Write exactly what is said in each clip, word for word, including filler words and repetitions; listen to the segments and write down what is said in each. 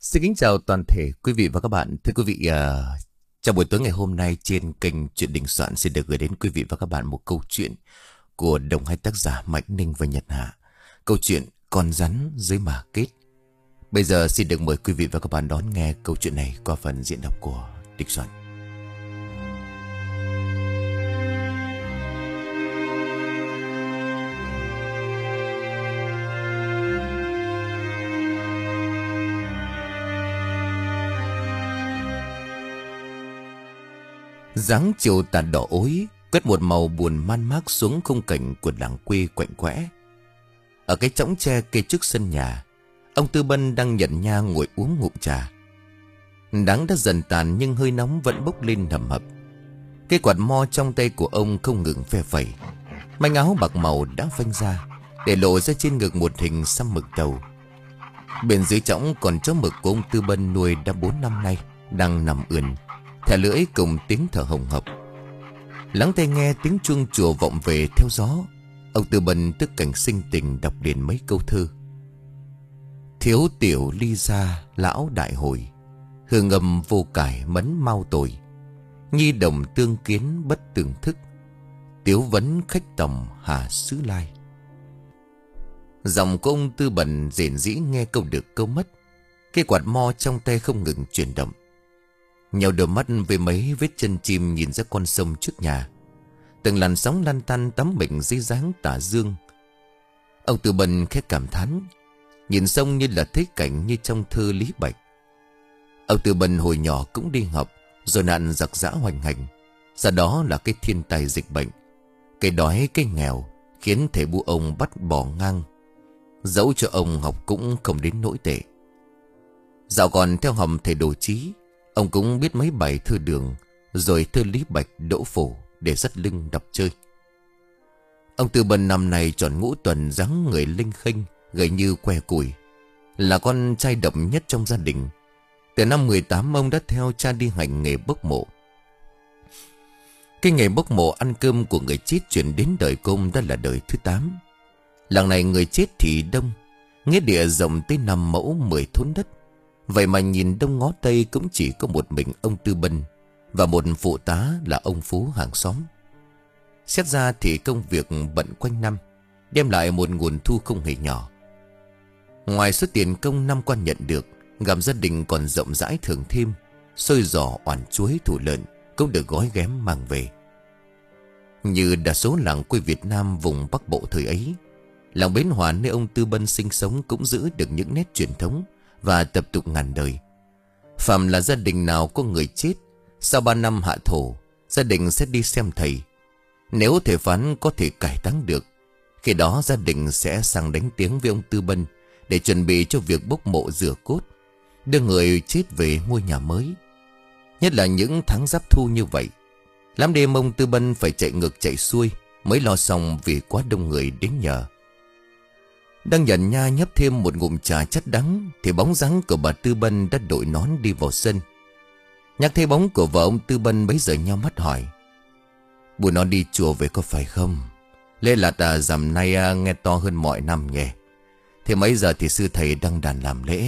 Xin kính chào toàn thể quý vị và các bạn. Thưa quý vị, à, trong buổi tối ngày hôm nay trên kênh Chuyện Đình Soạn xin được gửi đến quý vị và các bạn một câu chuyện của đồng hai tác giả Mạnh Ninh và Nhật Hạ. Câu chuyện Con rắn dưới mả kết. Bây giờ xin được mời quý vị và các bạn đón nghe câu chuyện này qua phần diễn đọc của Đình Soạn. Dáng chiều tà đỏ ối quét một màu buồn man mác xuống khung cảnh của làng quê quạnh quẽ. Ở cái chõng tre kê trước sân nhà, ông Tư Bân đang nhận nha ngồi uống ngụm trà. Nắng đã dần tàn nhưng hơi nóng vẫn bốc lên hầm hập. Cái quạt mo trong tay của ông không ngừng phe phẩy. Manh áo bạc màu đã phanh ra, để lộ ra trên ngực một hình xăm mực tàu. Bên dưới chõng còn chó mực của ông Tư Bân nuôi đã bốn năm nay đang nằm ườn, thẻ lưỡi cùng tiếng thở hồng hộc. Lắng tai nghe tiếng chuông chùa vọng về theo gió, ông Tư Bân tức cảnh sinh tình đọc liền mấy câu thơ. Thiếu tiểu ly gia lão đại hồi, hương âm vô cải mấn mau tội. Nhi đồng tương kiến bất tường thức, tiếu vấn khách tòng hà xứ lai. Giọng của ông Tư Bân rền rĩ nghe câu được câu mất. Cái quạt mo trong tay không ngừng chuyển động. Nhau đôi mắt với mấy vết chân chim nhìn ra con sông trước nhà. Từng làn sóng lăn tăn tắm mình dưới dáng tà dương. Ông Tư Bân khẽ cảm thán, nhìn sông như là thấy cảnh như trong thơ Lý Bạch. Ông Tư Bân hồi nhỏ cũng đi học, rồi nạn giặc giã hoành hành. Sau đó là cái thiên tai dịch bệnh, cái đói cái nghèo, khiến thầy bu ông bắt bỏ ngang. Dẫu cho ông học cũng không đến nỗi tệ. Dạo còn theo hầm thầy Đồ Chí, ông cũng biết mấy bài thơ Đường, rồi thơ Lý Bạch, Đỗ Phổ để dắt lưng đọc chơi. Ông Tư Bân năm nay tròn ngũ tuần, dáng người linh khênh, gầy như que củi, là con trai độc nhất trong gia đình. Từ năm mười tám ông đã theo cha đi hành nghề bốc mộ. Cái nghề bốc mộ ăn cơm của người chết chuyển đến đời công đã là đời thứ tám. Làng này người chết thì đông, nghĩa địa rộng tới năm mẫu mười thốn đất. Vậy mà nhìn đông ngó tây cũng chỉ có một mình ông Tư Bân và một phụ tá là ông Phú hàng xóm. Xét ra thì công việc bận quanh năm, đem lại một nguồn thu không hề nhỏ. Ngoài số tiền công năm qua nhận được, gặp gia đình còn rộng rãi thưởng thêm. Xôi giò, oản chuối, thủ lợn cũng được gói ghém mang về. Như đa số làng quê Việt Nam vùng Bắc Bộ thời ấy, làng Bến Hòa nơi ông Tư Bân sinh sống cũng giữ được những nét truyền thống và tập tục ngàn đời. Phạm là gia đình nào có người chết, sau ba năm hạ thổ, gia đình sẽ đi xem thầy. Nếu thầy phán có thể cải táng được, khi đó gia đình sẽ sang đánh tiếng với ông Tư Bân để chuẩn bị cho việc bốc mộ rửa cốt, đưa người chết về ngôi nhà mới. Nhất là những tháng giáp thu như vậy, lắm đêm ông Tư Bân phải chạy ngược chạy xuôi mới lo xong vì quá đông người đến nhờ. Đang nhận nha nhấp thêm một ngụm trà chất đắng, thì bóng dáng của bà Tư Bân đã đội nón đi vào sân. Nhắc thấy bóng của vợ ông Tư Bân bấy giờ nheo mắt hỏi: "Bữa nó đi chùa về có phải không? Lẽ là à, dằm nay à, nghe to hơn mọi năm nhỉ? Thế mấy giờ thì sư thầy đăng đàn làm lễ?"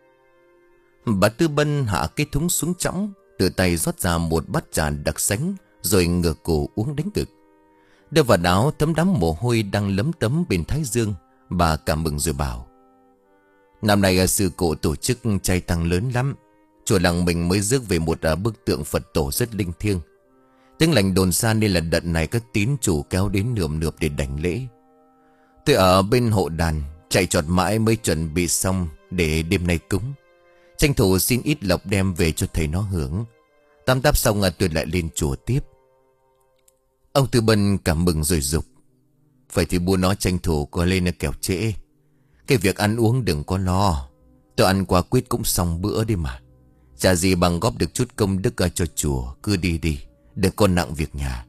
Bà Tư Bân hạ cái thúng xuống chõng, tự tay rót ra một bát trà đặc sánh, rồi ngửa cổ uống đánh cực. Đưa vào áo thấm đẫm mồ hôi đang lấm tấm bên thái dương, bà cảm mừng rồi bảo: "Năm nay sư cụ tổ chức chay tăng lớn lắm. Chùa làng mình mới rước về một bức tượng Phật tổ rất linh thiêng. Tiếng lành đồn xa nên là đợt này các tín chủ kéo đến nườm nượp để đảnh lễ. Tôi ở bên hộ đàn chạy trọt mãi mới chuẩn bị xong để đêm nay cúng. Tranh thủ xin ít lộc đem về cho thầy nó hưởng. Tam táp xong tôi lại lên chùa tiếp." Ông Tư Bân cảm mừng rồi dục: "Vậy thì bố nó tranh thủ có lên kẻo trễ. Cái việc ăn uống đừng có lo. Tôi ăn quả quýt cũng xong bữa đi mà. Chả gì bằng góp được chút công đức cho chùa. Cứ đi đi, đừng có nặng việc nhà."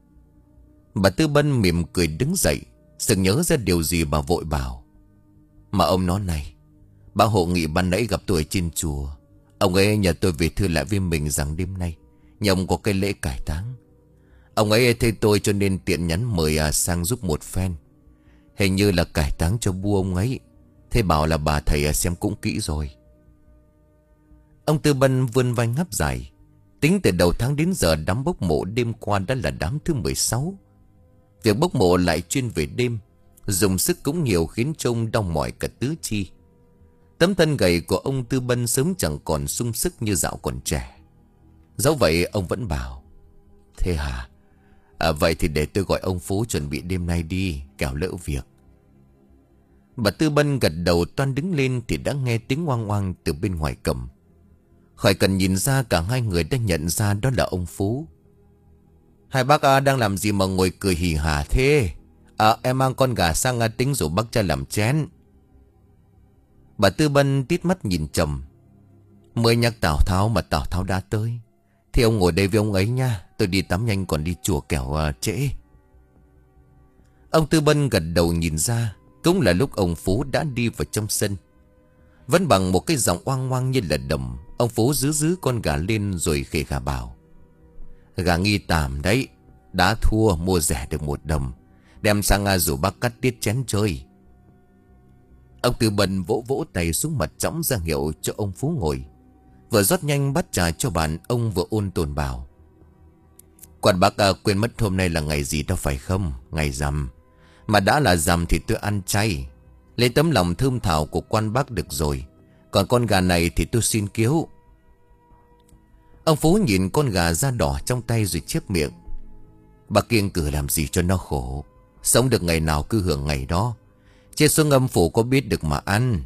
Bà Tư Bân mỉm cười đứng dậy, sực nhớ ra điều gì bà vội bảo: "Mà ông nó này, bà hộ nghị ban nãy gặp tôi ở trên chùa. Ông ấy nhờ tôi về thư lại với mình rằng đêm nay nhà ông có cái lễ cải táng. Ông ấy thấy tôi cho nên tiện nhắn mời à sang giúp một phen. Hình như là cải táng cho bu ông ấy. Thế bảo là bà thầy à xem cũng kỹ rồi." Ông Tư Bân vươn vai ngáp dài. Tính từ đầu tháng đến giờ, đám bốc mộ đêm qua đã là đám thứ mười sáu. Việc bốc mộ lại chuyên về đêm, dùng sức cũng nhiều khiến trông đau mỏi cả tứ chi. Tấm thân gầy của ông Tư Bân sớm chẳng còn sung sức như dạo còn trẻ. Dẫu vậy ông vẫn bảo: Thế hả? À, vậy thì để tôi gọi ông Phú chuẩn bị đêm nay đi, kẻo lỡ việc. Bà Tư Bân gật đầu toan đứng lên thì đã nghe tiếng oang oang từ bên ngoài cổng. Khỏi cần nhìn ra, cả hai người đã nhận ra đó là ông Phú. Hai bác à, đang làm gì mà ngồi cười hì hả thế? À, em mang con gà sang à, tính rủ bác cha làm chén. Bà Tư Bân tít mắt nhìn chồng. Mới nhắc Tào Tháo mà Tào Tháo đã tới. Thì ông ngồi đây với ông ấy nha. Tôi đi tắm nhanh còn đi chùa kẻo à, trễ. Ông Tư Bân gật đầu nhìn ra. Cũng là lúc ông Phú đã đi vào trong sân. Vẫn bằng một cái giọng oang oang như là đầm, ông Phú giữ giữ con gà lên rồi khề gà bảo: Gà nghi tàm đấy, đã thua mua rẻ được một đồng, đem sang à, rủ bác cắt tiết chén chơi. Ông Tư Bân vỗ vỗ tay xuống mặt trống ra hiệu cho ông Phú ngồi. Vừa rót nhanh bát trà cho bạn, ông vừa ôn tồn bảo: Quản bác à, quên mất hôm nay là ngày gì đâu phải không? Ngày rằm. Mà đã là rằm thì tôi ăn chay, lấy tấm lòng thơm thảo của quan bác được rồi. Còn con gà này thì tôi xin kiếu. Ông Phú nhìn con gà da đỏ trong tay rồi chép miệng: Bác kiêng cử làm gì cho nó khổ. Sống được ngày nào cứ hưởng ngày đó. Chết xuống âm phủ có biết được mà ăn.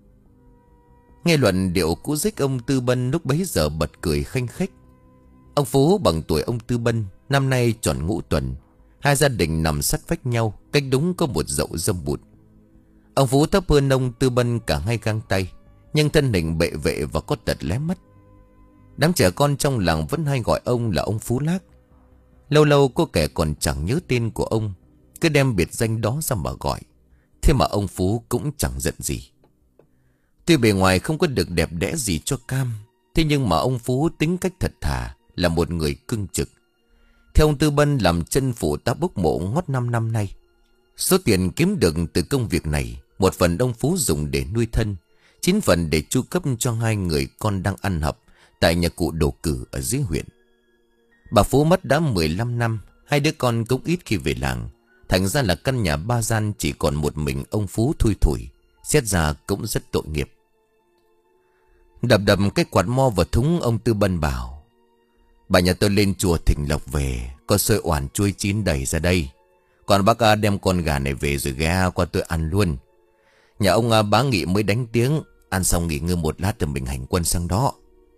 Nghe luận điệu cũ dích, ông Tư Bân lúc bấy giờ bật cười khanh khách. Ông Phú bằng tuổi ông Tư Bân, năm nay tròn ngũ tuần. Hai gia đình nằm sát vách nhau, cách đúng có một dậu dâm bụt. Ông Phú thấp hơn ông Tư Bân cả hai găng tay, nhưng thân hình bệ vệ và có tật lé mắt. Đám trẻ con trong làng vẫn hay gọi ông là ông Phú Lác. Lâu lâu có kẻ còn chẳng nhớ tên của ông, cứ đem biệt danh đó ra mà gọi. Thế mà ông Phú cũng chẳng giận gì. Tuy bề ngoài không có được đẹp đẽ gì cho cam, thế nhưng mà ông Phú tính cách thật thà, là một người cương trực. Theo ông Tư Bân làm chân phụ tá bốc mộ ngót năm năm nay. Số tiền kiếm được từ công việc này, một phần ông Phú dùng để nuôi thân, chín phần để chu cấp cho hai người con đang ăn học tại nhà cụ Đồ Cử ở dưới huyện. Bà Phú mất đã mười lăm năm, hai đứa con cũng ít khi về làng. Thành ra là căn nhà ba gian chỉ còn một mình ông Phú thui thủi, xét ra cũng rất tội nghiệp. Đập đập cái quạt mo vào thúng, ông Tư Bân bảo: Bà nhà tôi lên chùa thỉnh lộc về, có xôi oản chuối chín đầy ra đây. Còn bác A đem con gà này về rồi ghé qua tôi ăn luôn. Nhà ông A bá Nghị mới đánh tiếng, ăn xong nghỉ ngơi một lát rồi mình hành quân sang đó.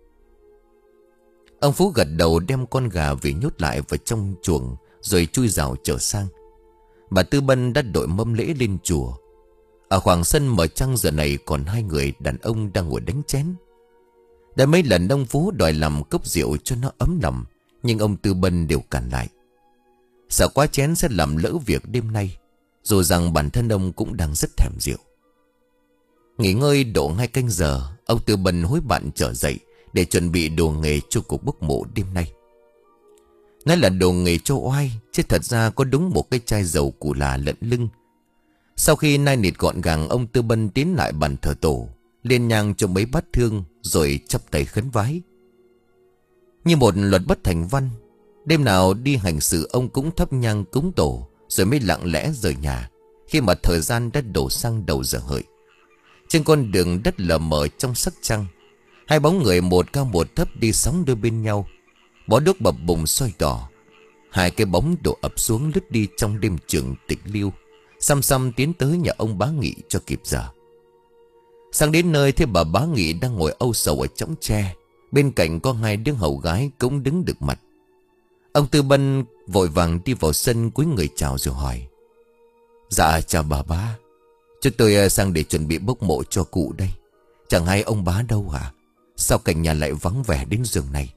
Ông Phú gật đầu đem con gà về nhốt lại vào trong chuồng rồi chui rào trở sang. Bà Tư Bân đã đội mâm lễ lên chùa. Ở khoảng sân mở trăng giờ này còn hai người đàn ông đang ngồi đánh chén. Đã mấy lần ông Phú đòi làm cốc rượu cho nó ấm lòng, nhưng ông Tư Bân đều cản lại. Sợ quá chén sẽ làm lỡ việc đêm nay, dù rằng bản thân ông cũng đang rất thèm rượu. Nghỉ ngơi độ hai canh giờ, ông Tư Bân hối bạn trở dậy để chuẩn bị đồ nghề cho cuộc bốc mộ đêm nay. Nói là đồ nghề cho oai, chứ thật ra có đúng một cái chai dầu củ là lận lưng. Sau khi nai nịt gọn gàng, ông Tư Bân tiến lại bàn thờ tổ, lên nhang cho mấy bát thương rồi chắp tay khấn vái. Như một luật bất thành văn, đêm nào đi hành sự ông cũng thắp nhang cúng tổ rồi mới lặng lẽ rời nhà, khi mà thời gian đã đổ sang đầu giờ hợi. Trên con đường đất lờ mờ trong sắc trăng, hai bóng người một cao một thấp đi sóng đôi bên nhau. Bó đuốc bập bùng soi đỏ, hai cái bóng đổ ập xuống lướt đi trong đêm trường tịch liêu, xăm xăm tiến tới nhà ông Bá Nghị cho kịp giờ. Sang đến nơi thì bà Bá Nghị đang ngồi âu sầu ở chõng tre, bên cạnh có hai đứa hầu gái cũng đứng được mặt. Ông Tư Bân vội vàng đi vào sân cúi người chào rồi hỏi: Dạ chào bà Bá, chúng tôi sang để chuẩn bị bốc mộ cho cụ đây. Chẳng hay ông Bá đâu hả? Sao cảnh nhà lại vắng vẻ đến giường này?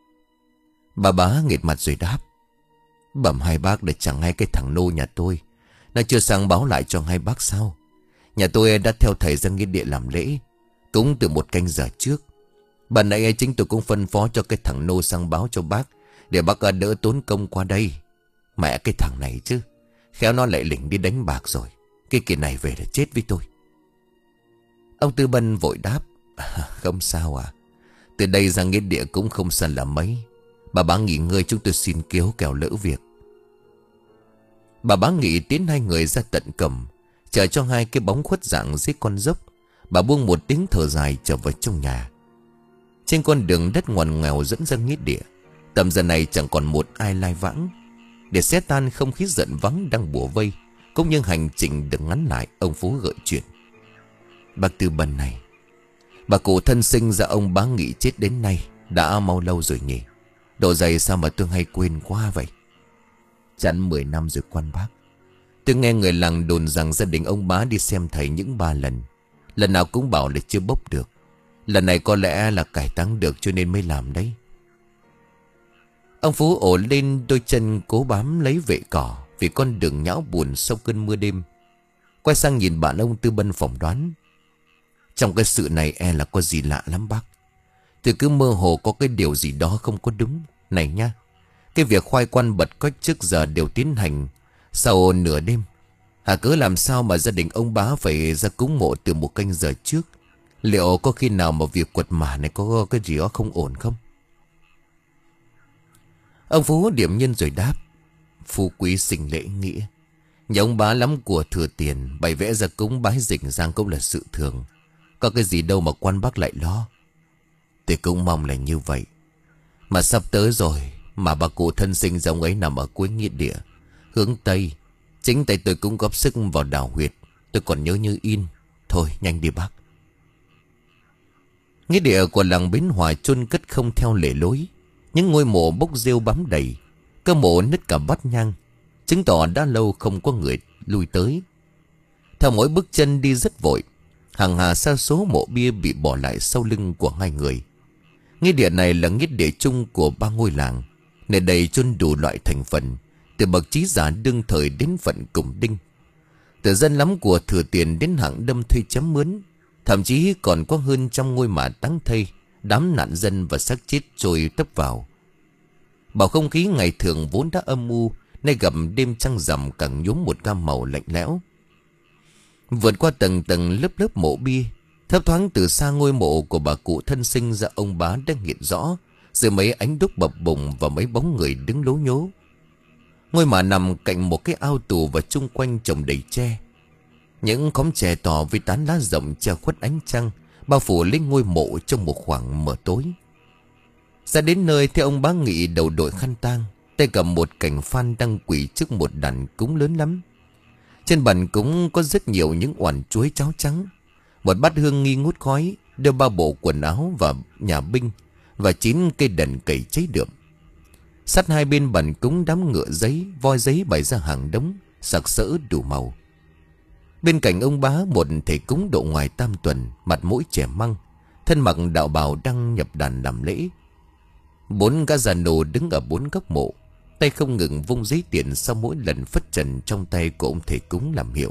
Bà Bá nghệt mặt rồi đáp: Bẩm hai bác để chẳng hay cái thằng nô nhà tôi, nó chưa sang báo lại cho hai bác sao? Nhà tôi đã theo thầy ra nghĩa địa làm lễ, cũng từ một canh giờ trước. Bà nãy chính tôi cũng phân phó cho cái thằng nô sang báo cho bác, để bác đỡ tốn công qua đây. Mẹ cái thằng này chứ, khéo nó lại lỉnh đi đánh bạc rồi. Cái kỳ này về là chết với tôi. Ông Tư Bân vội đáp: Không sao à, Từ đây ra nghĩa địa cũng không xa là mấy. Bà bá nghỉ ngơi, chúng tôi xin kéo kẻo lỡ việc. Bà bá Nghị tiến hai người ra tận cầm, chờ cho hai cái bóng khuất dạng dưới con dốc. Bà buông một tiếng thở dài trở vào trong nhà. Trên con đường đất ngoằn nghèo dẫn ra nghĩa địa, tầm giờ này chẳng còn một ai lai vãng. Để xé tan không khí giận vắng đang bủa vây, cũng như hành trình được ngắn lại, ông Phú gợi chuyện. Bác Tư Bân này, bà cụ thân sinh ra ông bá Nghị chết đến nay đã mau lâu rồi nhỉ? Độ dày sao mà tôi hay quên quá vậy? Chẳng mười năm rồi quan bác. Tôi nghe người làng đồn rằng gia đình ông bá đi xem thầy những ba lần, lần nào cũng bảo là chưa bốc được. Lần này có lẽ là cải táng được cho nên mới làm đấy. Ông Phú ổ lên đôi chân cố bám lấy vệ cỏ vì con đường nhão buồn sau cơn mưa đêm. Quay sang nhìn bạn ông Tư Bân phỏng đoán. Trong cái sự này e là có gì lạ lắm bác. Tôi cứ mơ hồ có cái điều gì đó không có đúng. Này nha, cái việc khoai quan bật quách trước giờ đều tiến hành sau nửa đêm. Hả cớ làm sao mà gia đình ông bá phải ra cúng mộ từ một canh giờ trước? Liệu có khi nào mà việc quật mả này có cái gì đó không ổn không? Ông Phú điểm nhân rồi đáp. Phú quý sinh lễ nghĩa, nhà ông bá lắm của thừa tiền, bày vẽ ra cúng bái rình rang cũng là sự thường. Có cái gì đâu mà quan bác lại lo. Tôi cũng mong là như vậy. Mà sắp tới rồi, mà bà cụ thân sinh ra ông ấy nằm ở cuối nghĩa địa, hướng Tây. Chính tay tôi cũng góp sức vào đào huyệt. Tôi còn nhớ như in. Thôi nhanh đi bác. Nghĩa địa của làng Bến Hòa chôn cất không theo lề lối. Những ngôi mộ bốc rêu bám đầy, cơ mộ nứt cả bát nhang, chứng tỏ đã lâu không có người lui tới. Theo mỗi bước chân đi rất vội, hàng hà sa số mộ bia bị bỏ lại sau lưng của hai người. Nghĩa địa này là nghĩa địa chung của ba ngôi làng, nơi đây chôn đủ loại thành phần, từ bậc trí giả đương thời đến phận cùng đinh, từ dân lắm của thừa tiền đến hạng đâm thuê chém mướn. Thậm chí còn có hơn trăm ngôi mả táng thây, đám nạn dân và xác chết trôi tấp vào. Bầu không khí ngày thường vốn đã âm u, nay gặp đêm trăng rằm càng nhuốm một gam màu lạnh lẽo. Vượt qua tầng tầng lớp lớp mộ bia, thấp thoáng từ xa ngôi mộ của bà cụ thân sinh ra ông bá đang hiện rõ giữa mấy ánh đuốc bập bùng và mấy bóng người đứng lố nhố. Ngôi mả nằm cạnh một cái ao tù và chung quanh trồng đầy tre. Những khóm tre to với tán lá rộng che khuất ánh trăng, bao phủ lên ngôi mộ trong một khoảng mờ tối. Ra đến nơi thì ông bá Nghị đầu đội khăn tang, tay cầm một cành phan đang quỳ trước một đàn cúng lớn lắm. Trên bàn cúng có rất nhiều những oản chuối cháo trắng, một bát hương nghi ngút khói, đưa ba bộ quần áo và nhà binh, và chín cây đèn cầy cháy đượm. Sát hai bên bàn cúng đám ngựa giấy, voi giấy bày ra hàng đống, sặc sỡ đủ màu. Bên cạnh ông bá một thầy cúng độ ngoài tam tuần, mặt mũi trẻ măng, thân mặc đạo bào đang nhập đàn làm lễ. Bốn gã già nô đứng ở bốn góc mộ, tay không ngừng vung giấy tiền sau mỗi lần phất trần trong tay của ông thầy cúng làm hiệu.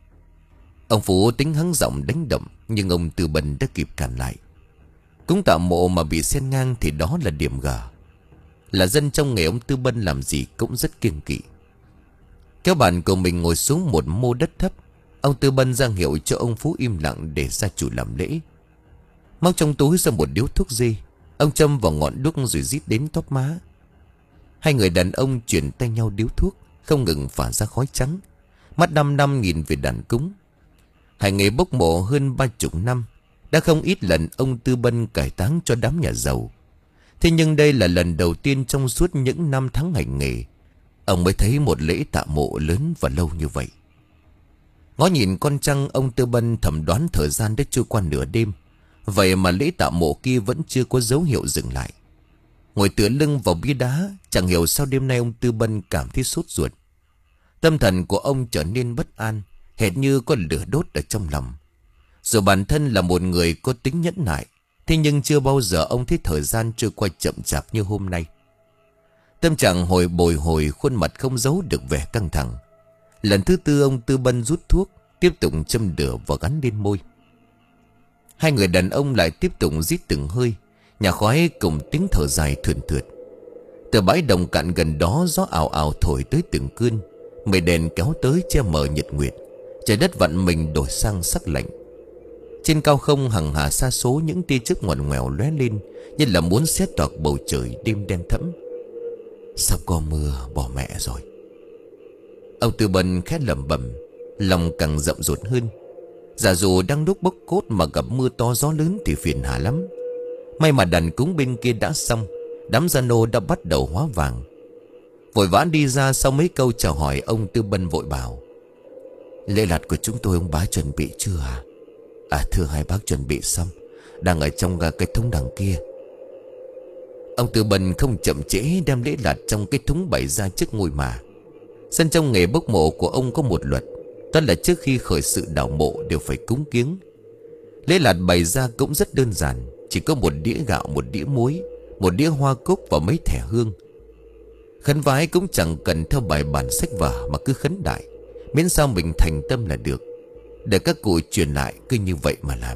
Ông Phú tính hắng giọng đánh đậm, nhưng ông Tư Bân đã kịp cản lại. Cúng tạo mộ mà bị xen ngang thì đó là điểm gở. Là dân trong nghề, ông Tư Bân làm gì cũng rất kiêng kỵ. Kéo bàn của mình ngồi xuống một mô đất thấp, ông Tư Bân ra hiệu cho ông Phú im lặng để gia chủ làm lễ. Móc trong túi ra một điếu thuốc dê, ông châm vào ngọn đuốc rồi rít đến tóp má. Hai người đàn ông chuyển tay nhau điếu thuốc, không ngừng phả ra khói trắng, mắt năm năm nhìn về đàn cúng. Hành nghề bốc mộ hơn ba chục năm, đã không ít lần ông Tư Bân cải táng cho đám nhà giàu. Thế nhưng đây là lần đầu tiên trong suốt những năm tháng hành nghề, ông mới thấy một lễ tạ mộ lớn và lâu như vậy. Ngó nhìn con trăng, ông Tư Bân thầm đoán thời gian đã trôi qua nửa đêm. Vậy mà lễ tạ mộ kia vẫn chưa có dấu hiệu dừng lại. Ngồi tựa lưng vào bia đá, chẳng hiểu sao đêm nay ông Tư Bân cảm thấy sốt ruột. Tâm thần của ông trở nên bất an, hệt như có lửa đốt ở trong lòng. Dù bản thân là một người có tính nhẫn nại, thế nhưng chưa bao giờ ông thấy thời gian trôi qua chậm chạp như hôm nay. Tâm trạng hồi bồi hồi, khuôn mặt không giấu được vẻ căng thẳng. Lần thứ tư ông Tư Bân rút thuốc, tiếp tục châm lửa và gắn lên môi. Hai người đàn ông lại tiếp tục rít từng hơi, nhà khói cùng tiếng thở dài thườn thượt. Từ bãi đồng cạn gần đó, gió ào ào thổi tới từng cơn, mây đèn kéo tới che mờ nhật nguyệt. Trời đất vặn mình đổi sang sắc lạnh. Trên cao không hằng hà sa số những tia chớp ngoằn ngoèo lóe lên, như là muốn xé toạc bầu trời đêm đen thẫm. Sắp có mưa, bỏ mẹ rồi. Ông Tư Bân khẽ lẩm bẩm, lòng càng rậm rột hơn. Giả dù đang đúc bốc cốt mà gặp mưa to gió lớn thì phiền hà lắm. May mà đàn cúng bên kia đã xong, đám gia nô đã bắt đầu hóa vàng. Vội vã đi ra, sau mấy câu chào hỏi, ông Tư Bân vội bảo: lễ lạt của chúng tôi ông bá chuẩn bị chưa à? À thưa hai bác chuẩn bị xong, đang ở trong cái thúng đằng kia. Ông Tư Bân không chậm trễ đem lễ lạt trong cái thúng bày ra trước ngôi mả. Sân trong nghề bốc mộ của ông có một luật, đó là trước khi khởi sự đào mộ đều phải cúng kiếng. Lễ lạt bày ra cũng rất đơn giản, chỉ có một đĩa gạo, một đĩa muối, một đĩa hoa cúc và mấy thẻ hương. Khấn vái cũng chẳng cần theo bài bản sách vở, mà cứ khấn đại, miễn sao mình thành tâm là được. Để các cụ truyền lại cứ như vậy mà làm.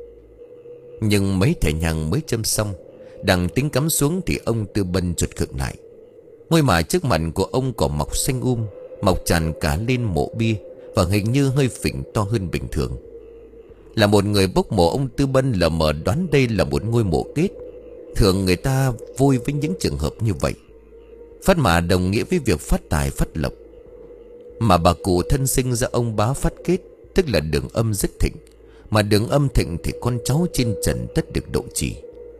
Nhưng mấy thẻ nhang mới châm xong, đang tính cắm xuống thì ông Tư Bân chợt khựng lại. Ngôi mả trước mặt của ông cỏ mọc xanh um, mọc tràn cả lên mộ bia, và hình như hơi phình to hơn bình thường. Là một người bốc mộ, ông Tư Bân lờ mờ đoán đây là một ngôi mộ kết. Thường người ta vui với những trường hợp như vậy. Phát mả đồng nghĩa với việc phát tài phát lộc. Mà bà cụ thân sinh ra ông bá phát kết, tức là đường âm rất thịnh. Mà đường âm thịnh thì con cháu trên trần tất được độ trì.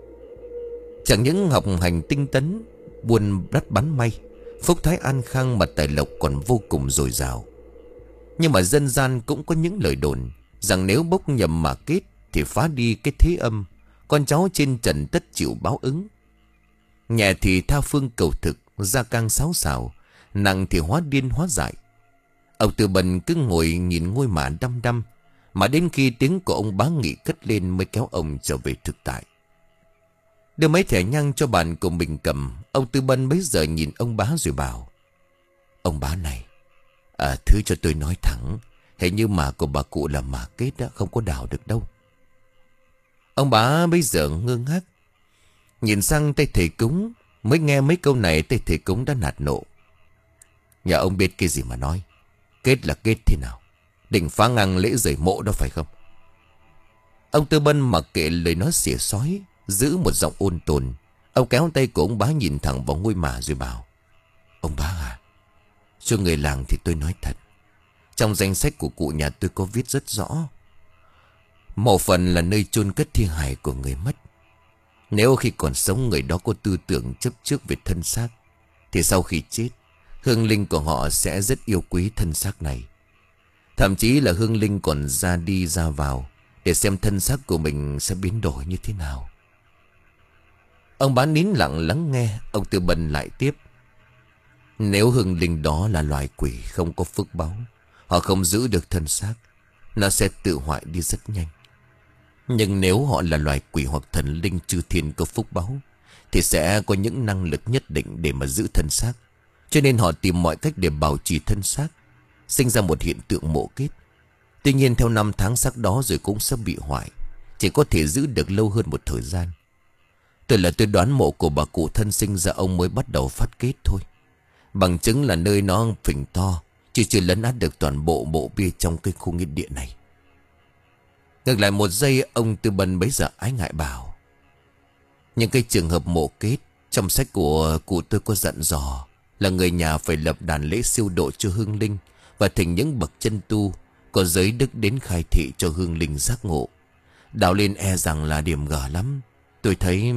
Chẳng những học hành tinh tấn, buôn đắt bán may, phúc thái an khang, mà tài lộc còn vô cùng dồi dào. Nhưng mà dân gian cũng có những lời đồn rằng nếu bốc nhầm mà kết thì phá đi cái thế âm, con cháu trên trần tất chịu báo ứng. Nhẹ thì tha phương cầu thực, gia cang sáo xào, nặng thì hóa điên hóa dại. Ông Tư Bân cứ ngồi nhìn ngôi mả đăm đăm, mà đến khi tiếng của ông bá nghị cất lên mới kéo ông trở về thực tại. Đưa mấy thẻ nhang cho bạn của mình cầm, ông Tư Bân bấy giờ nhìn ông bá rồi bảo: ông bá này, à, thứ cho tôi nói thẳng, hình như mả của bà cụ là mả kết đó, không có đào được đâu. Ông bá bây giờ ngơ ngác, nhìn sang tay thầy cúng. Mới nghe mấy câu này, tay thầy cúng đã nạt nộ: nhà ông biết cái gì mà nói? Kết là kết thế nào? Định phá ngang lễ rời mộ đó phải không? Ông Tư Bân mặc kệ lời nói xỉa xói, giữ một giọng ôn tồn. Ông kéo tay của ông bá nhìn thẳng vào ngôi mả rồi bảo: ông bá à, cho người làng thì tôi nói thật, trong danh sách của cụ nhà tôi có viết rất rõ, mộ phần là nơi chôn cất thi hài của người mất. Nếu khi còn sống người đó có tư tưởng chấp trước về thân xác, thì sau khi chết, hương linh của họ sẽ rất yêu quý thân xác này. Thậm chí là hương linh còn ra đi ra vào để xem thân xác của mình sẽ biến đổi như thế nào. Ông bá nín lặng lắng nghe. Ông Tư Bân lại tiếp: nếu hương linh đó là loài quỷ không có phước báu, họ không giữ được thân xác, nó sẽ tự hoại đi rất nhanh. Nhưng nếu họ là loài quỷ hoặc thần linh chư thiên có phúc báu, thì sẽ có những năng lực nhất định để mà giữ thân xác. Cho nên họ tìm mọi cách để bảo trì thân xác, sinh ra một hiện tượng mộ kết. Tuy nhiên theo năm tháng xác đó rồi cũng sẽ bị hoại, chỉ có thể giữ được lâu hơn một thời gian. Tôi là tôi đoán mộ của bà cụ thân sinh ra ông mới bắt đầu phát kết thôi. Bằng chứng là nơi nó phình to, chứ chưa lấn át được toàn bộ mộ bia trong cái khu nghĩa địa này. Ngược lại một giây, ông Tư Bân bấy giờ ái ngại bảo: những cái trường hợp mộ kết trong sách của cụ tôi có dặn dò là người nhà phải lập đàn lễ siêu độ cho hương linh, và thỉnh những bậc chân tu có giới đức đến khai thị cho hương linh giác ngộ. Đạo lên e rằng là điểm gở lắm. Tôi thấy...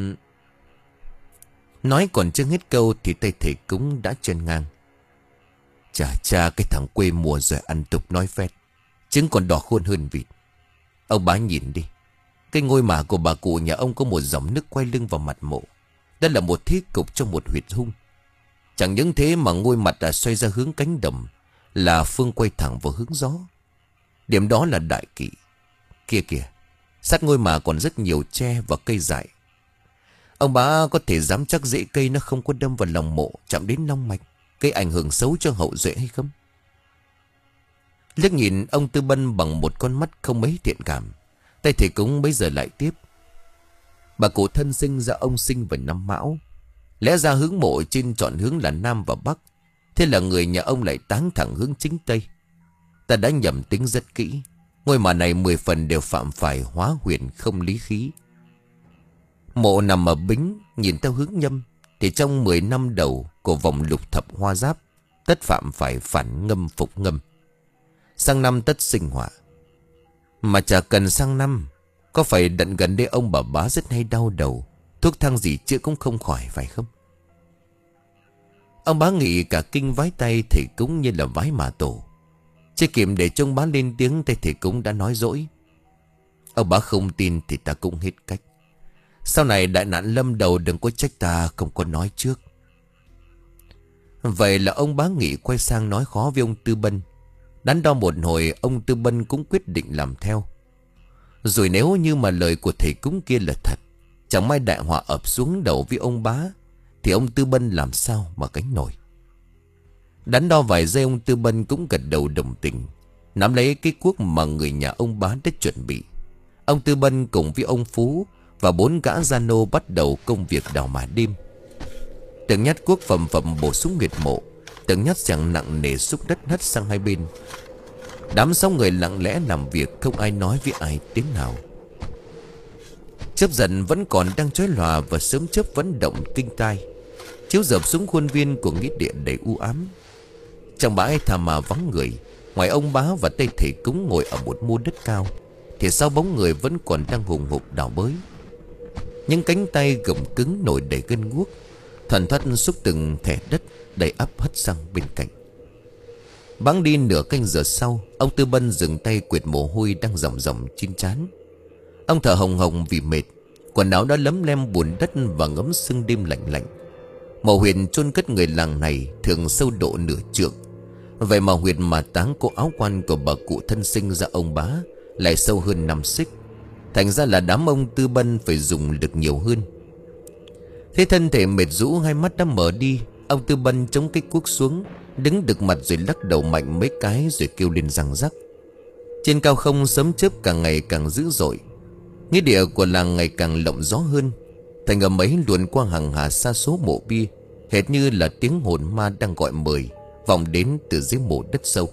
Nói còn chưa hết câu thì tay thầy cúng đã chen ngang: chà cha, cái thằng quê mùa rồi ăn tục nói phét, trứng còn đỏ khuôn hơn vịt. Ông bá nhìn đi, cái ngôi mả của bà cụ nhà ông có một dòng nước quay lưng vào mặt mộ. Đó là một thế cục trong một huyệt hung. Chẳng những thế mà ngôi mặt đã xoay ra hướng cánh đồng, là phương quay thẳng vào hướng gió. Điểm đó là đại kỵ. Kia kìa, sát ngôi mả còn rất nhiều tre và cây dại. Ông bá có thể dám chắc rễ cây nó không có đâm vào lòng mộ, chạm đến long mạch, gây ảnh hưởng xấu cho hậu duệ hay không? Liếc nhìn ông Tư Bân bằng một con mắt không mấy thiện cảm, tay thầy cúng bây giờ lại tiếp: bà cụ thân sinh ra ông sinh vào năm Mão. Lẽ ra hướng mộ trên chọn hướng là Nam và Bắc, thế là người nhà ông lại táng thẳng hướng chính Tây. Ta đã nhầm tính rất kỹ, Ngôi mộ này mười phần đều phạm phải hóa huyền không lý khí. Mộ nằm ở Bính, nhìn theo hướng nhâm thì trong mười năm đầu của vòng lục thập hoa giáp, tất phạm phải phản ngâm phục ngâm. Sang năm tất sinh họa. Mà chả cần sang năm, có phải đận gần đây ông bà bá rất hay đau đầu, thuốc thang gì chữa cũng không khỏi phải không? Ông bá nghĩ cả kinh vái tay thầy cúng như là vái mà tổ. Chưa kịp để trông bá lên tiếng, tay thầy cúng đã nói dỗi. Ông bá không tin thì ta cũng hết cách. Sau này đại nạn lâm đầu đừng có trách ta không có nói trước. Vậy là ông bá nghị quay sang nói khó với ông Tư Bân. Đắn đo một hồi, ông Tư Bân cũng quyết định làm theo. Rồi nếu như mà lời của thầy cúng kia là thật, chẳng may đại họa ập xuống đầu với ông bá, thì ông Tư Bân làm sao mà gánh nổi. Đắn đo vài giây, ông Tư Bân cũng gật đầu đồng tình, nắm lấy cái cuốc mà người nhà ông bá đã chuẩn bị. Ông Tư Bân cùng với ông Phú và bốn gã gia nô bắt đầu công việc đào mả đêm. Từng nhát cuốc phẩm phẩm bổ xuống huyệt mộ, từng nhát xẻng nặng nề xúc đất hất sang hai bên. Đám sáu người lặng lẽ làm việc, không ai nói với ai tiếng nào. Chớp giận vẫn còn đang chói lòa và sớm chớp vẫn động kinh tai, chiếu dập xuống khuôn viên của nghĩa địa đầy u ám. Trong bãi thà mà vắng người, ngoài ông bá và tay thầy cúng ngồi ở một mô đất cao, thì sau bóng người vẫn còn đang hùng hục đào bới. Những cánh tay gầm cứng nổi đầy gân guốc, thần thoát xúc từng thẻ đất đầy ắp hất sang bên cạnh. Bẵng đi nửa canh giờ sau, ông Tư Bân dừng tay quệt mồ hôi đang ròng ròng trên trán. Ông thở hồng hồng vì mệt, quần áo đã lấm lem bùn đất và ngấm sương đêm lạnh lạnh. Mộ huyệt chôn cất người làng này thường sâu độ nửa trượng, vậy mà huyệt mà táng cô áo quan của bà cụ thân sinh ra ông bá lại sâu hơn năm xích. Thành ra là đám ông Tư Bân phải dùng lực nhiều hơn. Thế thân thể mệt rũ, hai mắt đã mở đi, ông Tư Bân chống cái cuốc xuống, đứng đực mặt rồi lắc đầu mạnh mấy cái rồi kêu lên răng rắc. Trên cao không sấm chớp càng ngày càng dữ dội, nghĩa địa của làng ngày càng lộng gió hơn. Thành âm ấy luồn qua hàng hà xa số mộ bia, hệt như là tiếng hồn ma đang gọi mời, vọng đến từ dưới mộ đất sâu.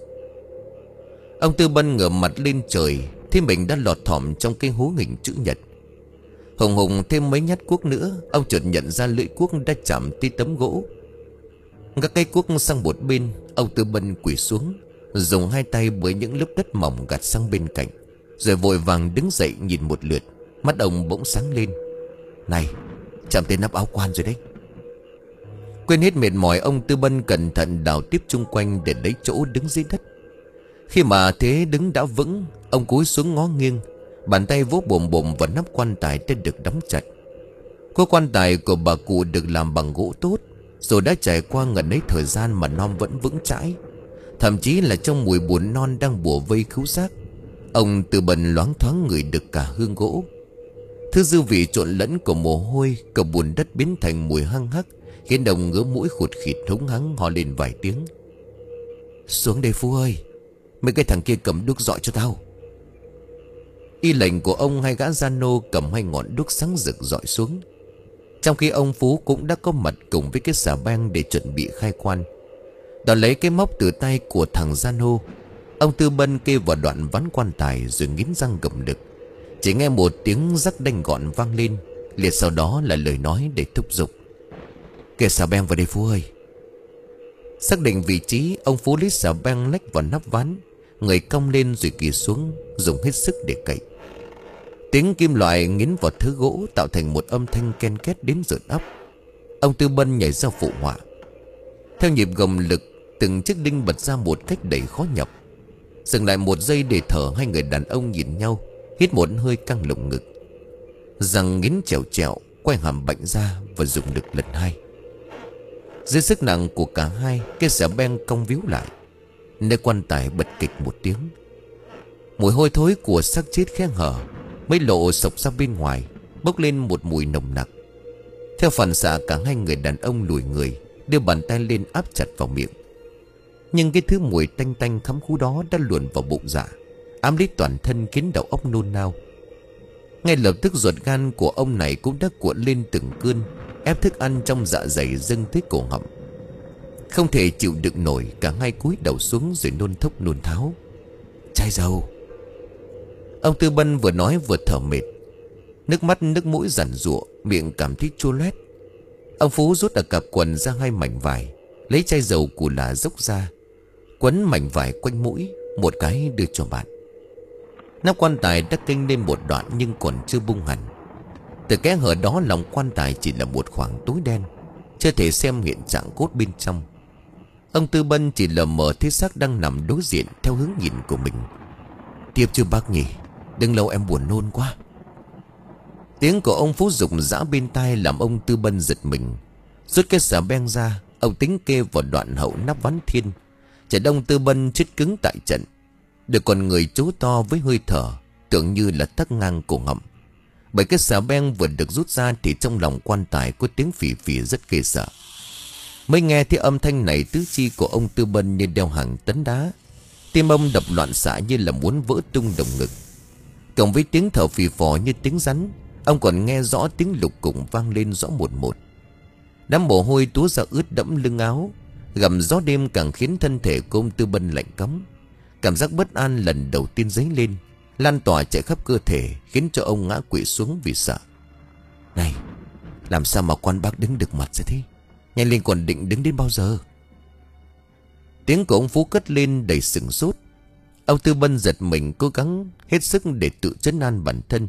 Ông Tư Bân ngửa mặt lên trời, thì mình đã lọt thỏm trong cái hố hình chữ nhật. Hùng hùng thêm mấy nhát cuốc nữa, ông chợt nhận ra lưỡi cuốc đã chạm tới tấm gỗ. Gác cây cuốc sang một bên, ông Tư Bân quỳ xuống, dùng hai tay bới những lớp đất mỏng gạt sang bên cạnh, rồi vội vàng đứng dậy nhìn một lượt. Mắt ông bỗng sáng lên. Này, chạm tới nắp áo quan rồi đấy. Quên hết mệt mỏi, ông Tư Bân cẩn thận đào tiếp chung quanh để lấy chỗ đứng dưới đất. Khi mà thế đứng đã vững, ông cúi xuống ngó nghiêng, bàn tay vỗ bồm bồm vào nắp quan tài đã được đóng chặt. Cô quan tài của bà cụ được làm bằng gỗ tốt, rồi đã trải qua ngần ấy thời gian mà non vẫn vững chãi. Thậm chí là trong mùi bùn non đang bủa vây khứu giác, ông Tư Bân loáng thoáng ngửi được cả hương gỗ. Thứ dư vị trộn lẫn của mồ hôi, cả bùn đất biến thành mùi hăng hắc, khiến ông ngứa mũi khụt khịt húng hắng ho lên vài tiếng. Xuống đây Phú ơi, mấy cái thằng kia cầm đuốc dọi cho tao. Y lệnh của ông, hai gã gia nô cầm hai ngọn đuốc sáng rực dọi xuống. Trong khi ông Phú cũng đã có mặt cùng với cái xà beng để chuẩn bị khai quan. Đón lấy cái móc từ tay của thằng gia nô, ông Tư Bân kê vào đoạn ván quan tài rồi nghiến răng gầm đực. Chỉ nghe một tiếng rắc đanh gọn vang lên, liền sau đó là lời nói để thúc giục. Kê xà beng vào đây Phú ơi. Xác định vị trí, ông Phú lấy xà beng lách vào nắp ván, người cong lên rồi kì xuống, dùng hết sức để cậy. Tiếng kim loại nghiến vào thứ gỗ tạo thành một âm thanh ken két đến rợn óc. Ông Tư Bân nhảy ra phụ họa. Theo nhịp gầm lực, từng chiếc đinh bật ra một cách đầy khó nhọc. Dừng lại một giây để thở, hai người đàn ông nhìn nhau, hít một hơi căng lồng ngực. Răng nghiến trèo trèo, quay hàm bệnh ra và dùng lực lần hai. Dưới sức nặng của cả hai, cái xà beng cong víu lại, nơi quan tài bật kịch một tiếng. Mùi hôi thối của xác chết khe hở mấy lộ sộc ra bên ngoài, bốc lên một mùi nồng nặc. Theo phản xạ, cả hai người đàn ông lùi người, đưa bàn tay lên áp chặt vào miệng. Nhưng cái thứ mùi tanh tanh thấm khú đó đã luồn vào bụng dạ, ám lấy toàn thân, khiến đầu óc nôn nao. Ngay lập tức ruột gan của ông này cũng đã cuộn lên từng cơn, ép thức ăn trong dạ dày dâng tới cổ họng. Không thể chịu đựng nổi, cả hai cúi đầu xuống rồi nôn thốc nôn tháo. Chai dầu, Ông Tư Bân vừa nói vừa thở mệt, nước mắt nước mũi giản giụa, miệng cảm thấy chua loét. Ông Phú rút ở cặp quần ra hai mảnh vải, lấy chai dầu cù là dốc ra, quấn mảnh vải quanh mũi, một cái đưa cho bạn. Nắp quan tài đã kênh lên một đoạn nhưng còn chưa bung hẳn. Từ kẽ hở đó lòng quan tài chỉ là một khoảng tối đen, chưa thể xem hiện trạng cốt bên trong. Ông Tư Bân chỉ lờ mờ thấy xác đang nằm đối diện theo hướng nhìn của mình. Tiếp chưa bác nhỉ, đừng lâu em buồn nôn quá. Tiếng của ông Phú rụng rã bên tai làm ông Tư Bân giật mình. Rút cái xà beng ra, ông tính kê vào đoạn hậu nắp ván thiên. Chả đông Tư Bân chết cứng tại trận. Được con người chú to với hơi thở tưởng như là tắc ngang cổ họng. Bởi cái xà beng vừa được rút ra thì trong lòng quan tài có tiếng phì phì rất ghê sợ. Mới nghe thấy âm thanh này, tứ chi của ông Tư Bân như đeo hàng tấn đá. Tim ông đập loạn xạ như là muốn vỡ tung đồng ngực. Cộng với tiếng thở phì phò như tiếng rắn, ông còn nghe rõ tiếng lục cụng vang lên rõ một một. Đám mồ hôi túa ra ướt đẫm lưng áo. Gầm gió đêm càng khiến thân thể của ông Tư Bân lạnh cóng. Cảm giác bất an lần đầu tiên dấy lên, lan tỏa chạy khắp cơ thể, khiến cho ông ngã quỵ xuống vì sợ. Này, làm sao mà quan bác đứng được mặt sẽ thế? Nhanh lên, còn định đứng đến bao giờ? Tiếng của ông Phú cất lên đầy sừng sốt. Ông Tư Bân giật mình, cố gắng hết sức để tự trấn an bản thân.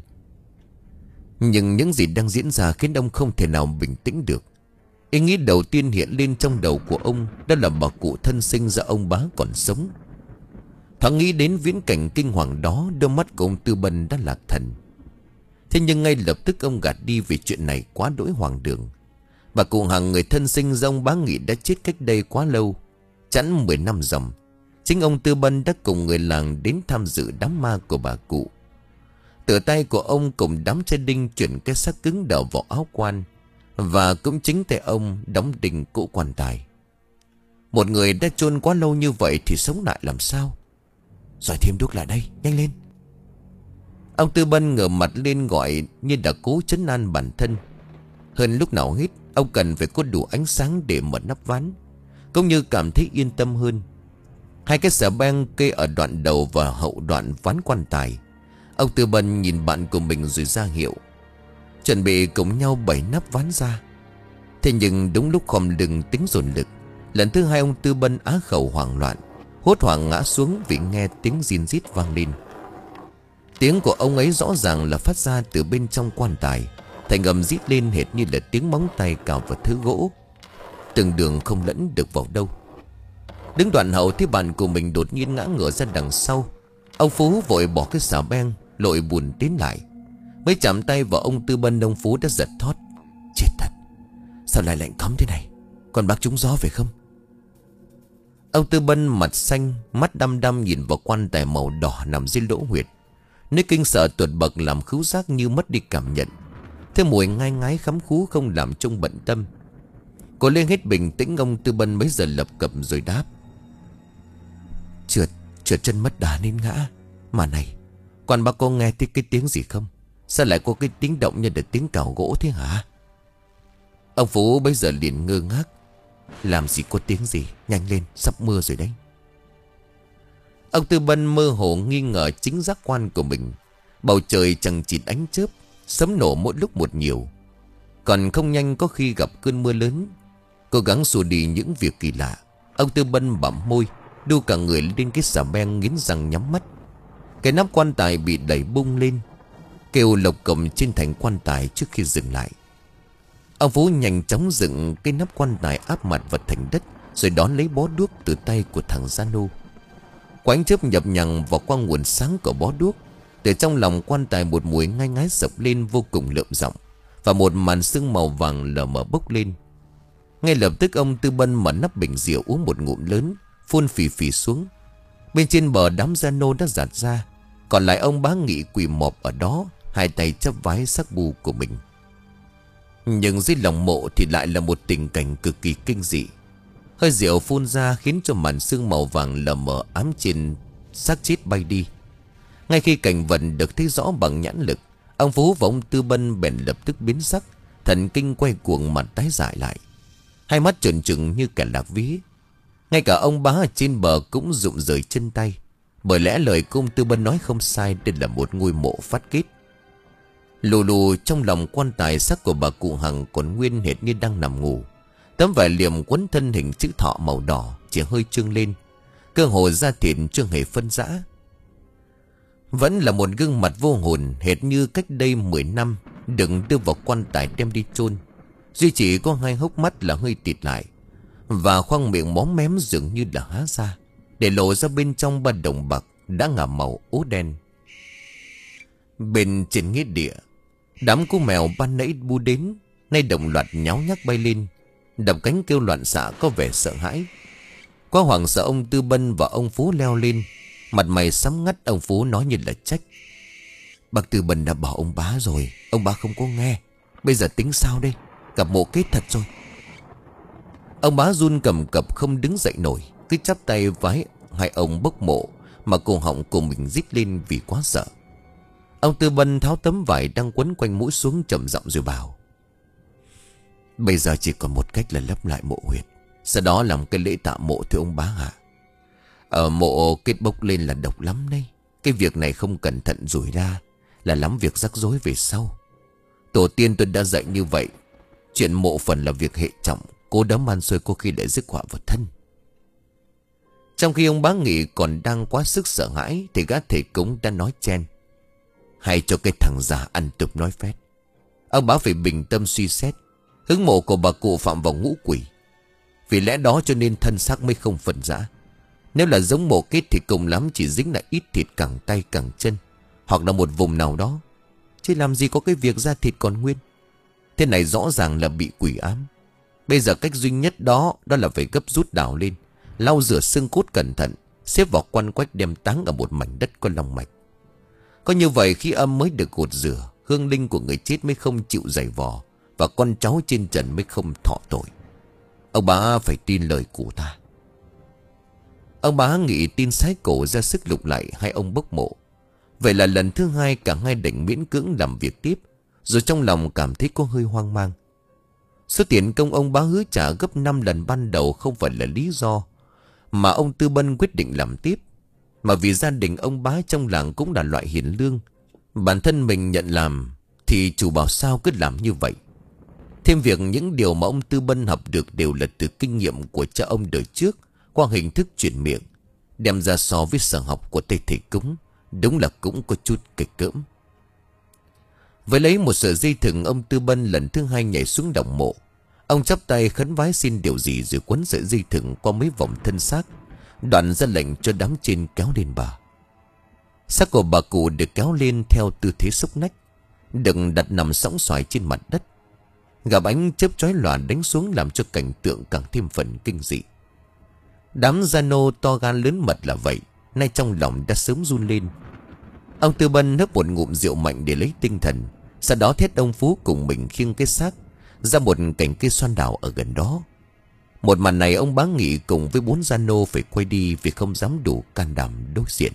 Nhưng những gì đang diễn ra khiến ông không thể nào bình tĩnh được. Ý nghĩ đầu tiên hiện lên trong đầu của ông đó là bà cụ thân sinh ra ông bá còn sống. Thoáng nghĩ đến viễn cảnh kinh hoàng đó, đôi mắt của ông Tư Bân đã lạc thần. Thế nhưng ngay lập tức ông gạt đi vì chuyện này quá đỗi hoang đường. Bà cụ Hằng, người thân sinh ra ông Bá Nghị, đã chết cách đây quá lâu, chẵn mười năm dòng. Chính ông Tư Bân đã cùng người làng đến tham dự đám ma của bà cụ. Từ tay của ông cùng đám trai đinh chuyển cái xác cứng đầu vào áo quan, và cũng chính tay ông đóng đinh cỗ quan tài. Một người đã chôn quá lâu như vậy thì sống lại làm sao? Rồi thêm đuốc lại đây, nhanh lên. Ông Tư Bân ngửa mặt lên gọi như đã cố trấn an bản thân. Hơn lúc nào hết, ông cần phải có đủ ánh sáng để mở nắp ván, cũng như cảm thấy yên tâm hơn. Hai cái xà beng kê ở đoạn đầu và hậu đoạn ván quan tài. Ông Tư Bân nhìn bạn của mình rồi ra hiệu, chuẩn bị cùng nhau bẩy nắp ván ra. Thế nhưng đúng lúc khom lưng tính dồn lực, lần thứ hai ông Tư Bân á khẩu hoảng loạn, hốt hoảng ngã xuống vì nghe tiếng rin rít vang lên. Tiếng của ông ấy rõ ràng là phát ra từ bên trong quan tài, thành âm rít lên hệt như là tiếng móng tay cào vào thứ gỗ, từng đường không lẫn được vào đâu. Đứng đoạn hậu thì bạn của mình đột nhiên ngã ngửa ra đằng sau. Ông Phú vội bỏ cái xà beng, lội bùn tiến lại. Mới chạm tay vào ông Tư Bân, ông Phú đã giật thót. Chết thật, sao lại lạnh cóng thế này? Còn bác trúng gió phải không? Ông Tư Bân mặt xanh, mắt đăm đăm nhìn vào quan tài màu đỏ nằm dưới lỗ huyệt. Nỗi kinh sợ tột bậc làm khứu giác như mất đi cảm nhận. Thế mùi ngai ngái khắm khú không làm trông bận tâm. Cô lên hết bình tĩnh, ông Tư Bân mấy giờ lập cập rồi đáp. Trượt, trượt chân mất đà nên ngã. Mà này, quan bác có nghe thấy cái tiếng gì không? Sao lại có cái tiếng động như là tiếng cào gỗ thế hả? Ông Phú bây giờ liền ngơ ngác. Làm gì có tiếng gì, nhanh lên, sắp mưa rồi đấy. Ông Tư Bân mơ hồ nghi ngờ chính giác quan của mình. Bầu trời chẳng chịt ánh chớp, sấm nổ mỗi lúc một nhiều. Còn không nhanh có khi gặp cơn mưa lớn. Cố gắng xua đi những việc kỳ lạ, ông Tư Bân bặm môi, đu cả người lên cái xà beng, nghiến răng nhắm mắt. Cái nắp quan tài bị đẩy bung lên, kêu lộc cồng trên thành quan tài trước khi dừng lại. Ông Phú nhanh chóng dựng cái nắp quan tài áp mặt vào thành đất, rồi đón lấy bó đuốc từ tay của thằng Gia Nô. Quánh chớp nhập nhằng vào qua nguồn sáng của bó đuốc. Từ trong lòng quan tài một mùi ngai ngái sộc lên vô cùng lợm giọng, và một màn sương màu vàng lờ mờ bốc lên. Ngay lập tức ông Tư Bân mở nắp bình rượu uống một ngụm lớn, phun phì phì xuống. Bên trên bờ đám Gia Nô đã giạt ra, còn lại ông Bá Nghị quỳ mọp ở đó, hai tay chắp vái xác bù của mình. Nhưng dưới lòng mộ thì lại là một tình cảnh cực kỳ kinh dị. Hơi rượu phun ra khiến cho màn sương màu vàng lờ mờ ám trên xác chết bay đi. Ngay khi cảnh vật được thấy rõ bằng nhãn lực, ông Phú và ông Tư Bân bèn lập tức biến sắc, thần kinh quay cuồng, mặt tái dại lại, hai mắt trợn trừng như kẻ lạc vía. Ngay cả ông Bá ở trên bờ cũng rụng rời chân tay, Bởi lẽ lời công Tư Bân nói không sai, đây là một ngôi mộ phát kết. Lù lù trong lòng quan tài, xác của bà cụ Hằng còn nguyên hệt như đang nằm ngủ. Tấm vải liềm quấn thân hình chữ thọ màu đỏ chỉ hơi trương lên, cơ hồ da thịt chưa hề phân rã. Vẫn là một gương mặt vô hồn, hệt như cách đây mười năm đừng đưa vào quan tài đem đi chôn. Duy chỉ có hai hốc mắt là hơi tịt lại, và khoang miệng móm mém dường như là há ra, để lộ ra bên trong ba đồng bạc đã ngả màu ố đen. Bên trên nghĩa địa, đám cú mèo ban nãy bu đến nay đồng loạt nháo nhác bay lên, đập cánh kêu loạn xạ có vẻ sợ hãi. Quá hoảng sợ, ông Tư Bân và ông Phú leo lên, mặt mày sắm ngắt. Ông Phú nói như là trách: "Bác Tư Bân đã bảo ông bá rồi, ông bá không có nghe. Bây giờ tính sao đây? Gặp mộ kết thật rồi." Ông bá run cầm cập không đứng dậy nổi, cứ chắp tay vái hai ông bốc mộ mà cổ họng của mình rít lên vì quá sợ. Ông Tư Bân tháo tấm vải đang quấn quanh mũi xuống, trầm giọng rồi bảo: "Bây giờ chỉ còn một cách là lấp lại mộ huyệt, sau đó làm cái lễ tạ mộ thưa ông bá hạ. Ở mộ kết bốc lên là độc lắm đấy. Cái việc này không cẩn thận rủi ra là lắm việc rắc rối về sau. Tổ tiên tôi đã dạy như vậy. Chuyện mộ phần là việc hệ trọng, cố đấm ăn xuôi có khi để rước họa vào thân." Trong khi ông bá Nghị còn đang quá sức sợ hãi, thì gã thầy cúng đã nói chen: "Hay cho cái thằng già ăn tục nói phét. Ông bá phải bình tâm suy xét. Hứng mộ của bà cụ phạm vào ngũ quỷ, vì lẽ đó cho nên thân xác mới không phân rã. Nếu là giống mộ kết thì cùng lắm chỉ dính lại ít thịt cẳng tay cẳng chân, hoặc là một vùng nào đó, chứ làm gì có cái việc da thịt còn nguyên. Thế này rõ ràng là bị quỷ ám. Bây giờ cách duy nhất đó Đó là phải gấp rút đào lên, lau rửa xương cốt cẩn thận, xếp vào quăn quách đem táng ở một mảnh đất có long mạch. Có như vậy khi âm mới được gột rửa, hương linh của người chết mới không chịu giày vò, và con cháu trên trần mới không thọ tội. Ông bá phải tin lời cụ ta." Ông bá Nghị tin sái cổ ra sức lục lại hai ông bốc mộ. Vậy là lần thứ hai cả hai đành miễn cưỡng làm việc tiếp, rồi trong lòng cảm thấy có hơi hoang mang. Số tiền công ông bá hứa trả gấp năm lần ban đầu không phải là lý do mà ông Tư Bân quyết định làm tiếp, mà vì gia đình ông bá trong làng cũng là loại hiền lương. Bản thân mình nhận làm thì chủ bảo sao cứ làm như vậy. Thêm việc những điều mà ông Tư Bân học được đều là từ kinh nghiệm của cha ông đời trước, qua hình thức truyền miệng, đem ra so với sở học của Tây Thầy Cúng, đúng là cũng có chút kịch cỡm. Với lấy một sợi dây thừng, ông Tư Bân lần thứ hai nhảy xuống đồng mộ. Ông chắp tay khấn vái xin điều gì, rồi quấn sợi dây thừng qua mấy vòng thân xác, đoạn ra lệnh cho đám trên kéo lên bà. Xác của bà cụ được kéo lên theo tư thế xúc nách, đừng đặt nằm sõng xoài trên mặt đất. Gặp ánh chớp chói lòa đánh xuống làm cho cảnh tượng càng thêm phần kinh dị. Đám gia nô to gan lớn mật là vậy, nay trong lòng đã sớm run lên. Ông Tư Bân hớp một ngụm rượu mạnh để lấy tinh thần, sau đó thét ông Phú cùng mình khiêng cái xác ra một cành cây xoan đào ở gần đó. Một màn này ông bá Nghị cùng với bốn gia nô phải quay đi vì không dám đủ can đảm đối diện.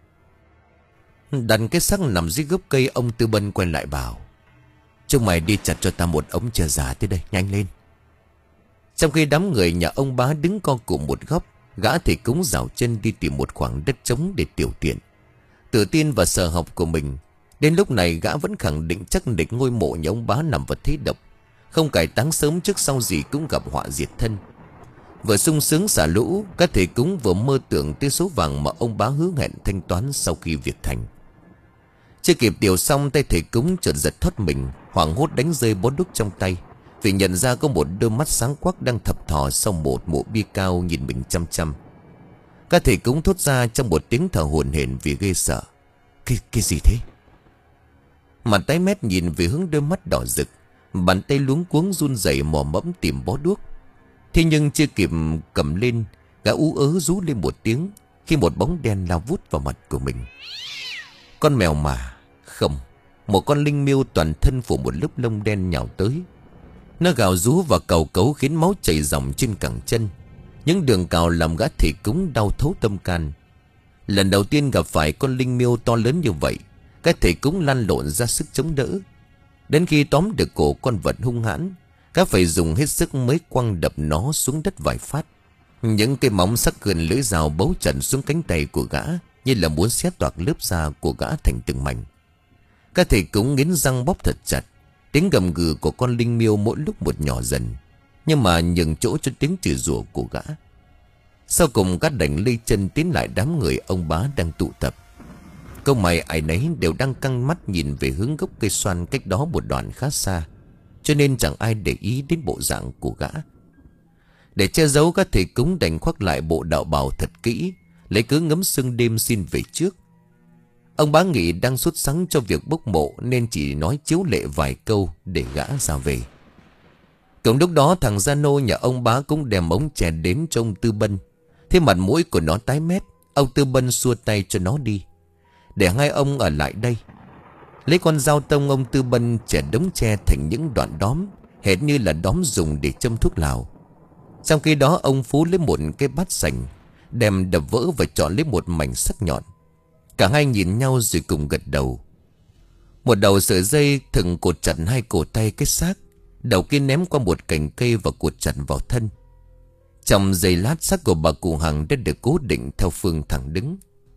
Đặt cái xác nằm dưới gốc cây, ông Tư Bân quay lại bảo: "Chúng mày đi chặt cho ta một ống tre già tới đây, nhanh lên." Trong khi đám người nhà ông bá đứng co cụm một góc, gã thầy cúng rảo chân đi tìm một khoảng đất trống để tiểu tiện. Tự tin và sở học của mình, đến lúc này gã vẫn khẳng định chắc định ngôi mộ nhà ông bá nằm vật thế độc, không cải táng sớm trước sau gì cũng gặp họa diệt thân. Vừa sung sướng xả lũ, các thầy cúng vừa mơ tưởng tới số vàng mà ông bá hứa hẹn thanh toán sau khi việc thành. Chưa kịp tiểu xong, tay thầy cúng chợt giật thoát mình, hoảng hốt đánh rơi bó đuốc trong tay, vì nhận ra có một đôi mắt sáng quắc đang thập thò sau một mộ bia cao nhìn mình chăm chăm. Các thầy cúng thốt ra trong một tiếng thở hổn hển vì ghê sợ: Cái, cái gì thế?" Mặt tái mét nhìn về hướng đôi mắt đỏ rực, bàn tay luống cuống run rẩy mò mẫm tìm bó đuốc. Thế nhưng chưa kịp cầm lên, gã ú ớ rú lên một tiếng khi một bóng đen lao vút vào mặt của mình. Con mèo mà không, một con linh miêu toàn thân phủ một lớp lông đen nhào tới. Nó gào rú và càu cấu khiến máu chảy ròng trên cẳng chân. Những đường cào làm gã thầy cúng đau thấu tâm can. Lần đầu tiên gặp phải con linh miêu to lớn như vậy, các thầy cúng lăn lộn ra sức chống đỡ. Đến khi tóm được cổ con vật hung hãn, các phải dùng hết sức mới quăng đập nó xuống đất vài phát. Những cái móng sắc gần lưỡi rào bấu chặt xuống cánh tay của gã, như là muốn xé toạc lớp da của gã thành từng mảnh. Các thầy cúng nghiến răng bóp thật chặt. Tiếng gầm gừ của con linh miêu mỗi lúc một nhỏ dần, nhưng mà nhường chỗ cho tiếng chửi rủa của gã. Sau cùng các đành lây chân tiến lại đám người ông bá đang tụ tập. Câu mày ai nấy đều đang căng mắt nhìn về hướng gốc cây xoan cách đó một đoạn khá xa, cho nên chẳng ai để ý đến bộ dạng của gã. Để che giấu, các thầy cúng đành khoác lại bộ đạo bào thật kỹ, lấy cớ ngấm sương đêm xin về trước. Ông bá Nghị đang sốt sắng cho việc bốc mộ nên chỉ nói chiếu lệ vài câu để gã ra về. Cùng lúc đó thằng Gia Nô nhà ông bá cũng đem ống chè đến cho ông Tư Bân. Thế mặt mũi của nó tái mét, ông Tư Bân xua tay cho nó đi, để hai ông ở lại đây. Lấy con dao tông, ông Tư Bân chẻ đống tre thành những đoạn đóm, hệt như là đóm dùng để châm thuốc lào. Trong khi đó ông Phú lấy một cái bát sành, đem đập vỡ và chọn lấy một mảnh sắc nhọn. Cả hai nhìn nhau rồi cùng gật đầu. Một đầu sợi dây thừng cột chặt hai cổ tay cái xác, đầu kia ném qua một cành cây và cột chặt vào thân. Trong giây lát, xác của bà cụ Hằng đã được cố định theo phương thẳng đứng.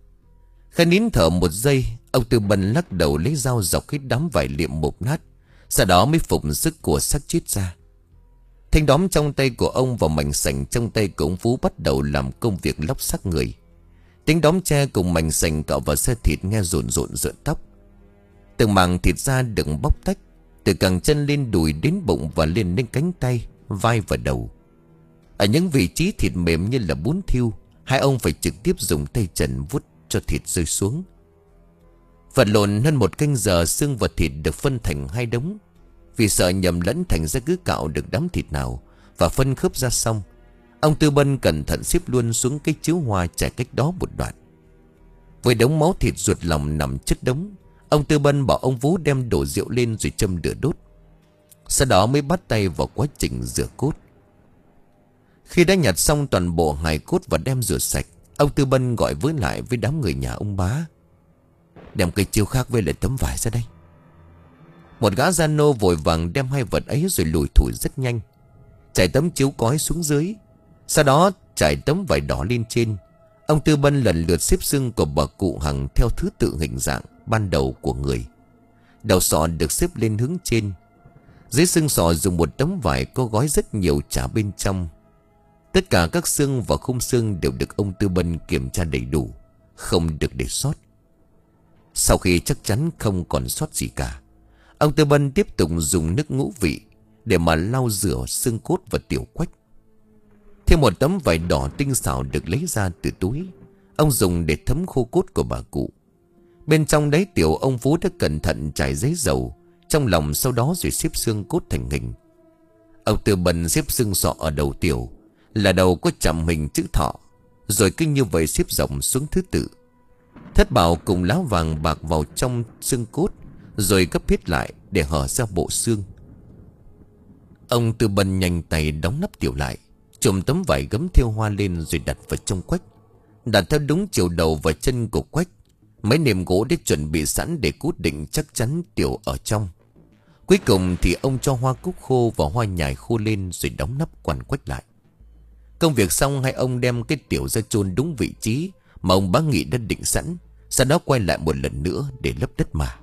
Khẽ nín thở một giây, ông Tư Bân lắc đầu lấy dao dọc hết đám vải liệm mục nát, sau đó mới phục sức của xác chết ra. Thanh đóm trong tay của ông và mảnh sành trong tay của ông Phú bắt đầu làm công việc lóc xác người. Tiếng đóm tre cùng mảnh sành cạo vào xe thịt nghe rộn rộn rợn tóc. Từng mảng thịt da được bóc tách, từ cẳng chân lên đùi đến bụng và lên đến cánh tay, vai và đầu. Ở những vị trí thịt mềm như là bún thiêu, hai ông phải trực tiếp dùng tay trần vuốt cho thịt rơi xuống. Vật lộn hơn một canh giờ, xương và thịt được phân thành hai đống. Vì sợ nhầm lẫn thành ra cứ cạo được đám thịt nào và phân khớp ra xong, ông Tư Bân cẩn thận xếp luôn xuống cái chiếu hoa trải cách đó một đoạn. Với đống máu thịt ruột lòng nằm chất đống, ông Tư Bân bảo ông Vũ đem đổ rượu lên rồi châm lửa đốt. Sau đó mới bắt tay vào quá trình rửa cốt. Khi đã nhặt xong toàn bộ hài cốt và đem rửa sạch, ông Tư Bân gọi với lại với đám người nhà ông bá: đem cây chiếu khác với lại tấm vải ra đây. Một gã gia nô vội vàng đem hai vật ấy rồi lùi thủi rất nhanh, trải tấm chiếu cói xuống dưới, sau đó trải tấm vải đỏ lên trên. Ông Tư Bân lần lượt xếp xương của bà cụ Hằng theo thứ tự hình dạng ban đầu của người. Đầu sọ được xếp lên hướng trên, dưới xương sọ dùng một tấm vải có gói rất nhiều chả bên trong. Tất cả các xương và khung xương đều được ông Tư Bân kiểm tra đầy đủ, không được để sót. Sau khi chắc chắn không còn sót gì cả, ông Tư Bân tiếp tục dùng nước ngũ vị để mà lau rửa xương cốt và tiểu quách. Thêm một tấm vải đỏ tinh xảo được lấy ra từ túi, ông dùng để thấm khô cốt của bà cụ. Bên trong đáy tiểu, ông Phú đã cẩn thận trải giấy dầu trong lòng, sau đó rồi xếp xương cốt thành hình. Ông Tư Bân xếp xương sọ ở đầu tiểu, là đầu có chạm hình chữ thọ, rồi cứ như vậy xếp rộng xuống thứ tự. Thất bảo cùng lá vàng bạc vào trong xương cốt, rồi gấp hết lại để hở ra bộ xương. Ông Tư Bân nhanh tay đóng nắp tiểu lại, chùm tấm vải gấm thêu hoa lên rồi đặt vào trong quách, đặt theo đúng chiều đầu và chân của quách. Mấy nệm gỗ để chuẩn bị sẵn để cố định chắc chắn tiểu ở trong. Cuối cùng thì ông cho hoa cúc khô và hoa nhài khô lên rồi đóng nắp quằn quách lại. Công việc xong, hai ông đem cái tiểu ra chôn đúng vị trí mà ông Bá Nghị đã định sẵn, sau đó quay lại một lần nữa để lấp đất mà.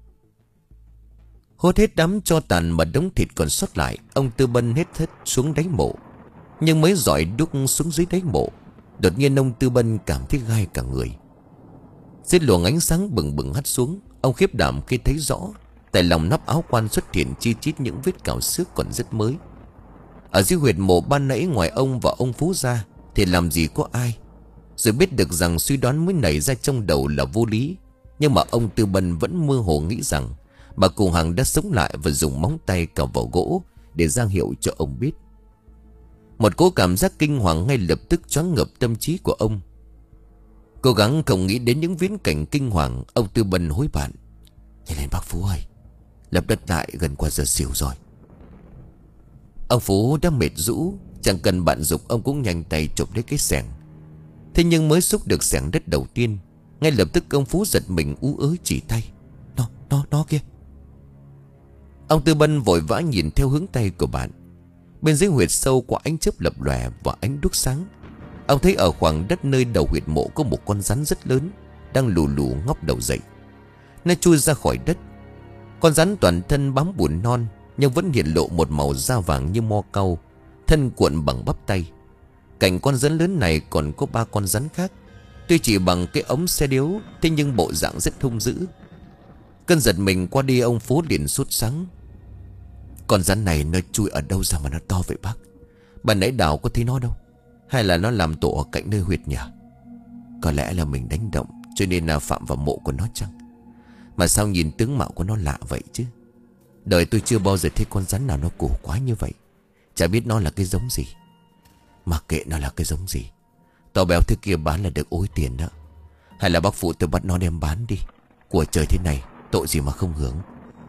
Hốt hết đám tro tàn mà đống thịt còn sót lại, ông Tư Bân hết hết xuống đáy mộ. Nhưng mới dọi đuốc xuống dưới đáy mộ, đột nhiên ông Tư Bân cảm thấy gai cả người. Dưới luồng ánh sáng bừng bừng hắt xuống, ông khiếp đảm khi thấy rõ tại lòng nắp áo quan xuất hiện chi chít những vết cào xước còn rất mới. Ở dưới huyệt mộ ban nãy, ngoài ông và ông Phú ra thì làm gì có ai. Rồi biết được rằng suy đoán mới nảy ra trong đầu là vô lý, nhưng mà ông Tư Bân vẫn mơ hồ nghĩ rằng bà cụ Hằng đã sống lại và dùng móng tay cào vào gỗ để ra hiệu cho ông biết. Một cỗ cảm giác kinh hoàng ngay lập tức choáng ngợp tâm trí của ông. Cố gắng không nghĩ đến những viễn cảnh kinh hoàng, ông Tư Bân hối bạn: nhanh lên bác Phú ơi, lấp đất lại, gần qua giờ xỉu rồi. Ông Phú đã mệt rũ, chẳng cần bạn giục ông cũng nhanh tay chụp lấy cái xẻng. Thế nhưng mới xúc được xẻng đất đầu tiên, ngay lập tức ông Phú giật mình ú ớ chỉ tay: Nó, nó, nó kia. Ông Tư Bân vội vã nhìn theo hướng tay của bạn. Bên dưới huyệt sâu có ánh chớp lập lòe và ánh đuốc sáng. Ông thấy ở khoảng đất nơi đầu huyệt mộ có một con rắn rất lớn, đang lù lù ngóc đầu dậy. Nó chui ra khỏi đất. Con rắn toàn thân bám bùn non, nhưng vẫn hiện lộ một màu da vàng như mo cau, thân cuộn bằng bắp tay. Cạnh con rắn lớn này còn có ba con rắn khác, tuy chỉ bằng cái ống xe điếu, thế nhưng bộ dạng rất hung dữ. Cơn giật mình qua đi, ông Phú liền sốt sắng. Con rắn này nó chui ở đâu ra mà nó to vậy bác? Bà nãy Đào có thấy nó đâu? Hay là nó làm tổ ở cạnh nơi huyệt nhà? Có lẽ là mình đánh động, cho nên là phạm vào mộ của nó chăng? Mà sao nhìn tướng mạo của nó lạ vậy chứ? Đời tôi chưa bao giờ thấy con rắn nào nó cổ quái như vậy. Chả biết nó là cái giống gì. Mặc kệ nó là cái giống gì, to béo thứ kia bán là được ối tiền đó. Hay là bác phụ tôi bắt nó đem bán đi. Của trời thế này, tội gì mà không hưởng.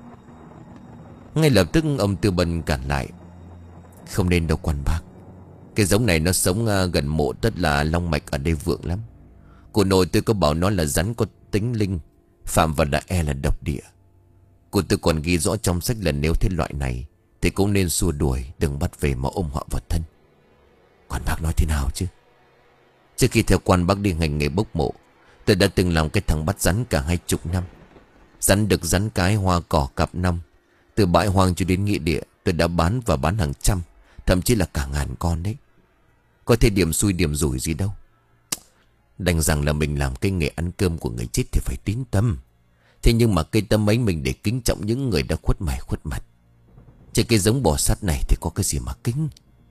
Ngay lập tức ông Tư Bân cản lại. Không nên đâu quan bác. Cái giống này nó sống gần mộ, tất là long mạch ở đây vượng lắm. Cô nội tôi có bảo nó là rắn có tính linh, phạm vào đại e là độc địa. Cô tôi còn ghi rõ trong sách là nếu thấy loại này thì cũng nên xua đuổi, đừng bắt về mà ôm họ vào thân. Quan bác nói thế nào chứ? Trước khi theo quan bác đi hành nghề bốc mộ, tôi đã từng làm cái thằng bắt rắn cả hai chục năm. Rắn đực rắn cái hoa cỏ cặp năm. Từ bãi hoang cho đến nghĩa địa, tôi đã bán và bán hàng trăm, thậm chí là cả ngàn con đấy. Có thể điểm xui điểm rủi gì đâu. Đành rằng là mình làm cái nghề ăn cơm của người chết thì phải tín tâm. Thế nhưng mà cây tâm ấy mình để kính trọng những người đã khuất mày khuất mặt. Chứ cái giống bò sát này thì có cái gì mà kính.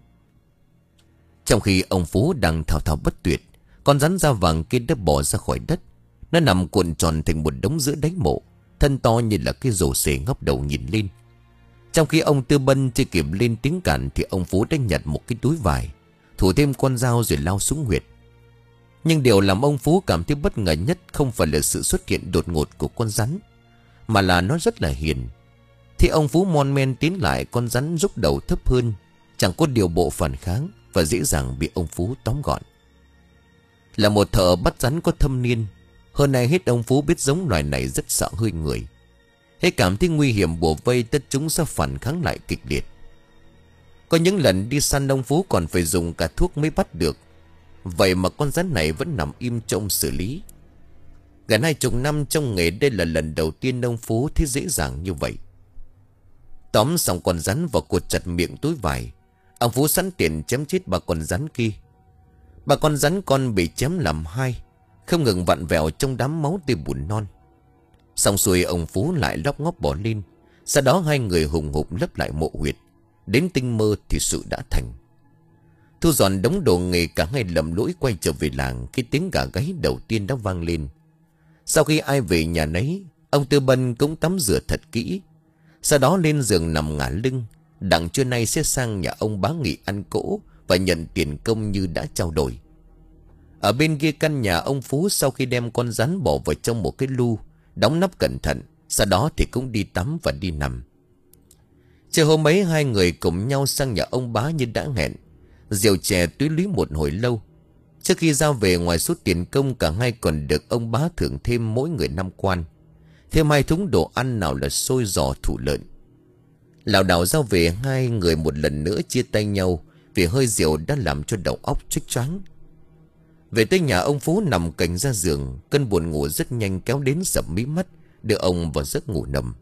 Trong khi ông Phú đang thao thao bất tuyệt, con rắn da vàng kia đã bò ra khỏi đất. Nó nằm cuộn tròn thành một đống giữa đáy mộ, thân to như là cái rổ xề ngóc đầu nhìn lên. Trong khi ông Tư Bân chưa kịp lên tiếng cản thì ông Phú đã nhặt một cái túi vải, thủ thêm con dao rồi lao xuống huyệt. Nhưng điều làm ông Phú cảm thấy bất ngờ nhất không phải là sự xuất hiện đột ngột của con rắn, mà là nó rất là hiền. Thì ông Phú mon men tiến lại, con rắn rúc đầu thấp hơn, chẳng có điều bộ phản kháng và dễ dàng bị ông Phú tóm gọn. Là một thợ bắt rắn có thâm niên, hơn ai hết ông Phú biết giống loài này rất sợ hơi người. Hễ cảm thấy nguy hiểm bủa vây, tất chúng sẽ phản kháng lại kịch liệt. Có những lần đi săn ông Phú còn phải dùng cả thuốc mới bắt được. Vậy mà con rắn này vẫn nằm im trong xử lý. Gần hai chục năm trong nghề, đây là lần đầu tiên ông Phú thấy dễ dàng như vậy. Tóm xong con rắn và cột chặt miệng túi vải, ông Phú sẵn tiện chém chết ba con rắn kia. Ba con rắn con bị chém làm hai, không ngừng vặn vẹo trong đám máu tươi bùn non. Xong xuôi ông Phú lại lóc ngóp bỏ lên. Sau đó hai người hùng hục lấp lại mộ huyệt. Đến tinh mơ thì sự đã thành. Thu dọn đống đồ nghề, cả hai lầm lũi quay trở về làng khi tiếng gà gáy đầu tiên đã vang lên. Sau khi ai về nhà nấy, ông Tư Bân cũng tắm rửa thật kỹ. Sau đó lên giường nằm ngả lưng, đặng trưa nay sẽ sang nhà ông Bá Nghị ăn cỗ và nhận tiền công như đã trao đổi. Ở bên kia căn nhà, ông Phú sau khi đem con rắn bỏ vào trong một cái lu, đóng nắp cẩn thận, sau đó thì cũng đi tắm và đi nằm. Chiều hôm ấy hai người cùng nhau sang nhà ông Bá như đã hẹn, rượu chè túy lý một hồi lâu. Trước khi ra về, ngoài số tiền công, cả hai còn được ông Bá thưởng thêm mỗi người năm quan, thêm hai thúng đồ ăn, nào là xôi giò thủ lợn. Lảo đảo ra về, hai người một lần nữa chia tay nhau vì hơi rượu đã làm cho đầu óc choáng choáng. Về tới nhà, ông Phú nằm cạnh ra giường, cơn buồn ngủ rất nhanh kéo đến sập mí mắt, đưa ông vào giấc ngủ nồng.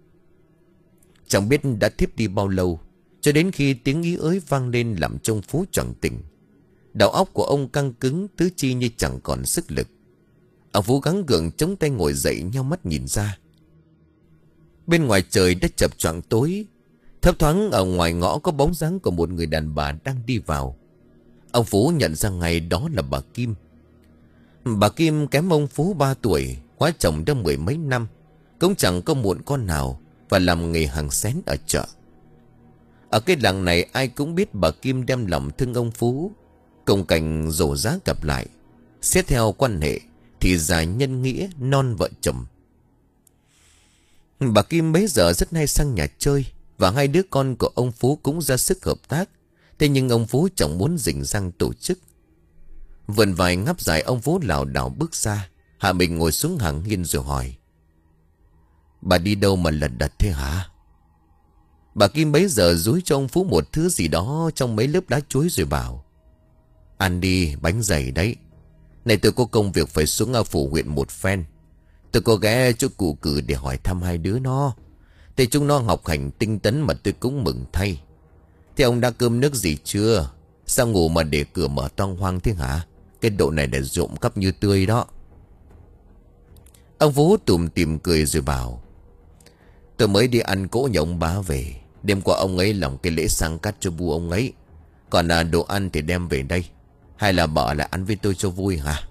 Chẳng biết đã thiếp đi bao lâu, cho đến khi tiếng ý ới vang lên làm cho ông Phú choàng tỉnh. Đầu óc của ông căng cứng, tứ chi như chẳng còn sức lực. Ông Phú gắng gượng chống tay ngồi dậy, nheo mắt nhìn ra. Bên ngoài trời đã chập choạng tối, thấp thoáng ở ngoài ngõ có bóng dáng của một người đàn bà đang đi vào. Ông Phú nhận ra ngay đó là bà Kim. Bà Kim kém ông Phú ba tuổi, hóa chồng đã mười mấy năm, cũng chẳng có muộn con nào, và làm nghề hàng xén ở chợ. Ở cái làng này ai cũng biết bà Kim đem lòng thương ông Phú, cùng cảnh rổ giá gặp lại. Xét theo quan hệ thì già nhân nghĩa non vợ chồng. Bà Kim bấy giờ rất hay sang nhà chơi, và hai đứa con của ông Phú cũng ra sức hợp tác. Thế nhưng ông Phú chẳng muốn rình rang tổ chức. Vườn vài ngáp dài, ông Phú lảo đảo bước ra, hạ mình ngồi xuống hàng hiên rồi hỏi: Bà đi đâu mà lật đật thế hả? Bà Kim bấy giờ dúi cho ông Phú một thứ gì đó trong mấy lớp lá chuối rồi bảo: Ăn đi, bánh dày đấy. Này tôi có công việc phải xuống ở phủ huyện một phen, Tôi có ghé chỗ cụ Cử để hỏi thăm hai đứa nó. Thế chúng nó học hành tinh tấn mà tôi cũng mừng thay. Thế ông đã cơm nước gì chưa? Sao ngủ mà để cửa mở toang hoang thế hả? Cái độ này để rộm cắp như tươi đó. Ông Phú tủm tỉm cười rồi bảo: tôi mới đi ăn cỗ nhà ông bá về. Đêm qua ông ấy làm cái lễ sang cắt cho bu ông ấy. Còn là đồ ăn thì đem về đây. Hay là bảo là ăn với tôi cho vui hả?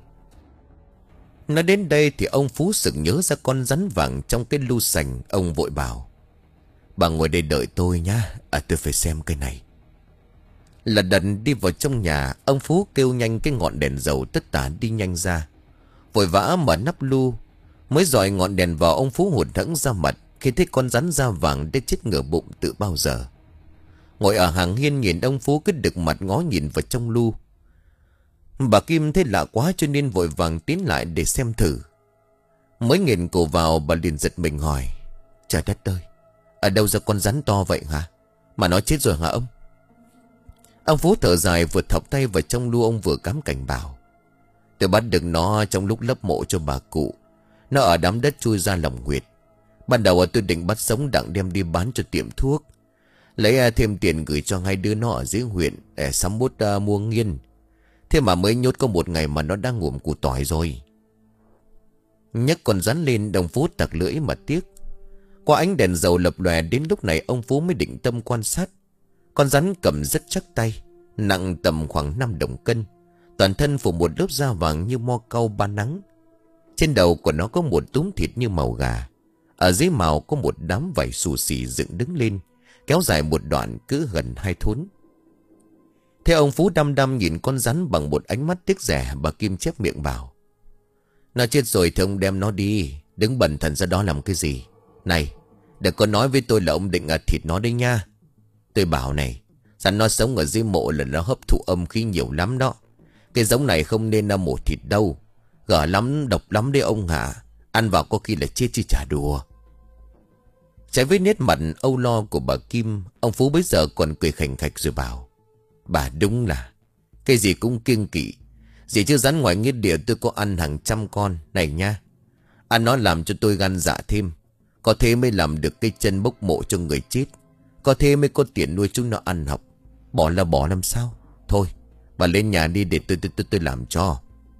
Nói đến đây thì ông Phú sực nhớ ra con rắn vàng trong cái lu sành. Ông vội bảo: bà ngồi đây đợi tôi nhá. À tôi phải xem cái này. Là đần đi vào trong nhà. Ông Phú kêu nhanh cái ngọn đèn dầu tất tả đi nhanh ra. Vội vã mở nắp lu. Mới dọi ngọn đèn vào, ông Phú hụt hẫng ra mặt khi thấy con rắn da vàng đã chết ngửa bụng từ bao giờ. Ngồi ở hàng hiên nhìn ông Phú cứ đực mặt ngó nhìn vào trong lu. Bà Kim thấy lạ quá cho nên vội vàng tiến lại để xem thử. Mới nghiền cổ vào, bà liền giật mình hỏi: trời đất ơi, ở đâu ra con rắn to vậy hả? Mà nó chết rồi hả ông? Ông Phú thở dài, vừa thọc tay vào trong lu, ông vừa cắm cảnh bảo: tôi bắt được nó trong lúc lấp mộ cho bà cụ. Nó ở đám đất chui ra lòng huyệt. Ban đầu tôi định bắt sống đặng đem đi bán cho tiệm thuốc, lấy thêm tiền gửi cho hai đứa nó ở dưới huyện để sắm bút uh, mua nghiên. Thế mà mới nhốt có một ngày mà nó đang ngủm củ tỏi rồi. Nhấc con rắn lên, đồng Phú tặc lưỡi mà tiếc. Qua ánh đèn dầu lập lòe, đến lúc này ông Phú mới định tâm quan sát. Con rắn cầm rất chắc tay, nặng tầm khoảng năm đồng cân. Toàn thân phủ một lớp da vàng như mo cau ba nắng. Trên đầu của nó có một túm thịt như màu gà. Ở dưới mào có một đám vảy xù xì dựng đứng lên, kéo dài một đoạn cứ gần hai thốn. Thế ông Phú đăm đăm nhìn con rắn bằng một ánh mắt tiếc rẻ. Bà Kim chép miệng bảo: nó chết rồi thì ông đem nó đi, đứng bần thần ra đó làm cái gì? Này, đừng có nói với tôi là ông định à, thịt nó đấy nha. Tôi bảo này, rắn nó sống ở dưới mộ là nó hấp thụ âm khí nhiều lắm đó. Cái giống này không nên là mổ thịt đâu. Gở lắm, độc lắm đấy ông hả? Ăn vào có khi là chết chứ chả đùa. Trái với nét mặt âu lo của bà Kim, ông Phú bây giờ còn cười khành khạch rồi bảo: bà đúng là cái gì cũng kiêng kỵ. Gì chứ rắn ngoài nghĩa địa tôi có ăn hàng trăm con này nha. Ăn nó làm cho tôi gan dạ thêm. Có thế mới làm được cái chân bốc mộ cho người chết. Có thế mới có tiền nuôi chúng nó ăn học. Bỏ là bỏ làm sao? Thôi bà lên nhà đi để tôi tôi tôi, tôi làm cho.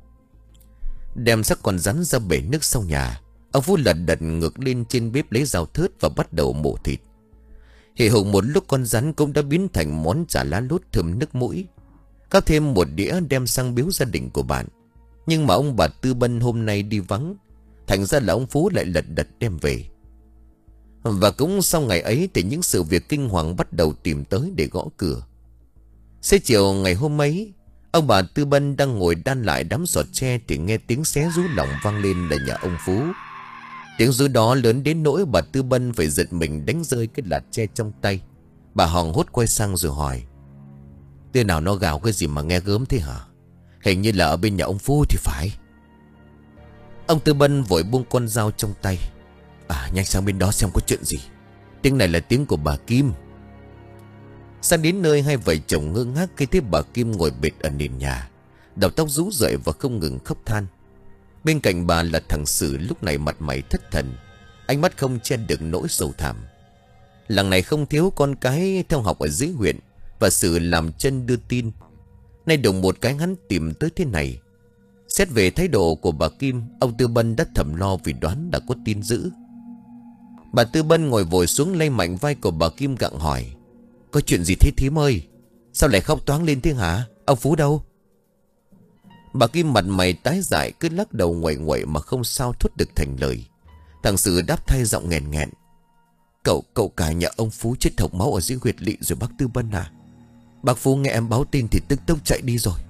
Đem xác con rắn ra bể nước sau nhà, ông Phú lật đật ngược lên trên bếp lấy dao thớt và bắt đầu mổ thịt. Hì hục một lúc con rắn cũng đã biến thành món chả lá lốt thơm nước mũi. Cắt thêm một đĩa đem sang biếu gia đình của bạn. Nhưng mà ông bà Tư Bân hôm nay đi vắng, thành ra là ông Phú lại lật đật đem về. Và cũng sau ngày ấy thì những sự việc kinh hoàng bắt đầu tìm tới để gõ cửa. Xế chiều ngày hôm ấy, ông bà Tư Bân đang ngồi đan lại đám giọt tre thì nghe tiếng xé rú lỏng vang lên là nhà ông Phú. Tiếng rú đó lớn đến nỗi bà Tư Bân phải giật mình đánh rơi cái lạt tre trong tay. Bà hoảng hốt quay sang rồi hỏi: thế nào nó gào cái gì mà nghe gớm thế hả? Hình như là ở bên nhà ông Phú thì phải. Ông Tư Bân vội buông con dao trong tay: à nhanh sang bên đó xem có chuyện gì. Tiếng này là tiếng của bà Kim. Sang đến nơi, hai vợ chồng ngơ ngác khi thấy bà Kim ngồi bệt ở nền nhà, đầu tóc rũ rượi và không ngừng khóc than. Bên cạnh bà là thằng Sử, lúc này mặt mày thất thần, ánh mắt không che được nỗi sầu thảm. Làng này không thiếu con cái theo học ở dưới huyện, và Sử làm chân đưa tin. Nay đùng một cái hắn tìm tới thế này. Xét về thái độ của bà Kim, ông Tư Bân đã thầm lo vì đoán đã có tin dữ. Bà Tư Bân ngồi vội xuống lay mạnh vai của bà Kim gặng hỏi: có chuyện gì thế thím ơi? Sao lại khóc toáng lên thế hả? Ông Phú đâu? Bà Kim mặt mày tái dại, cứ lắc đầu nguậy nguậy mà không sao thốt được thành lời. Thằng Sử đáp thay giọng nghẹn nghẹn: Cậu, cậu cả nhà ông Phú chết hộc máu ở dưới huyệt lỵ rồi bác Tư Bân à? Bác Phú nghe em báo tin thì tức tốc chạy đi rồi.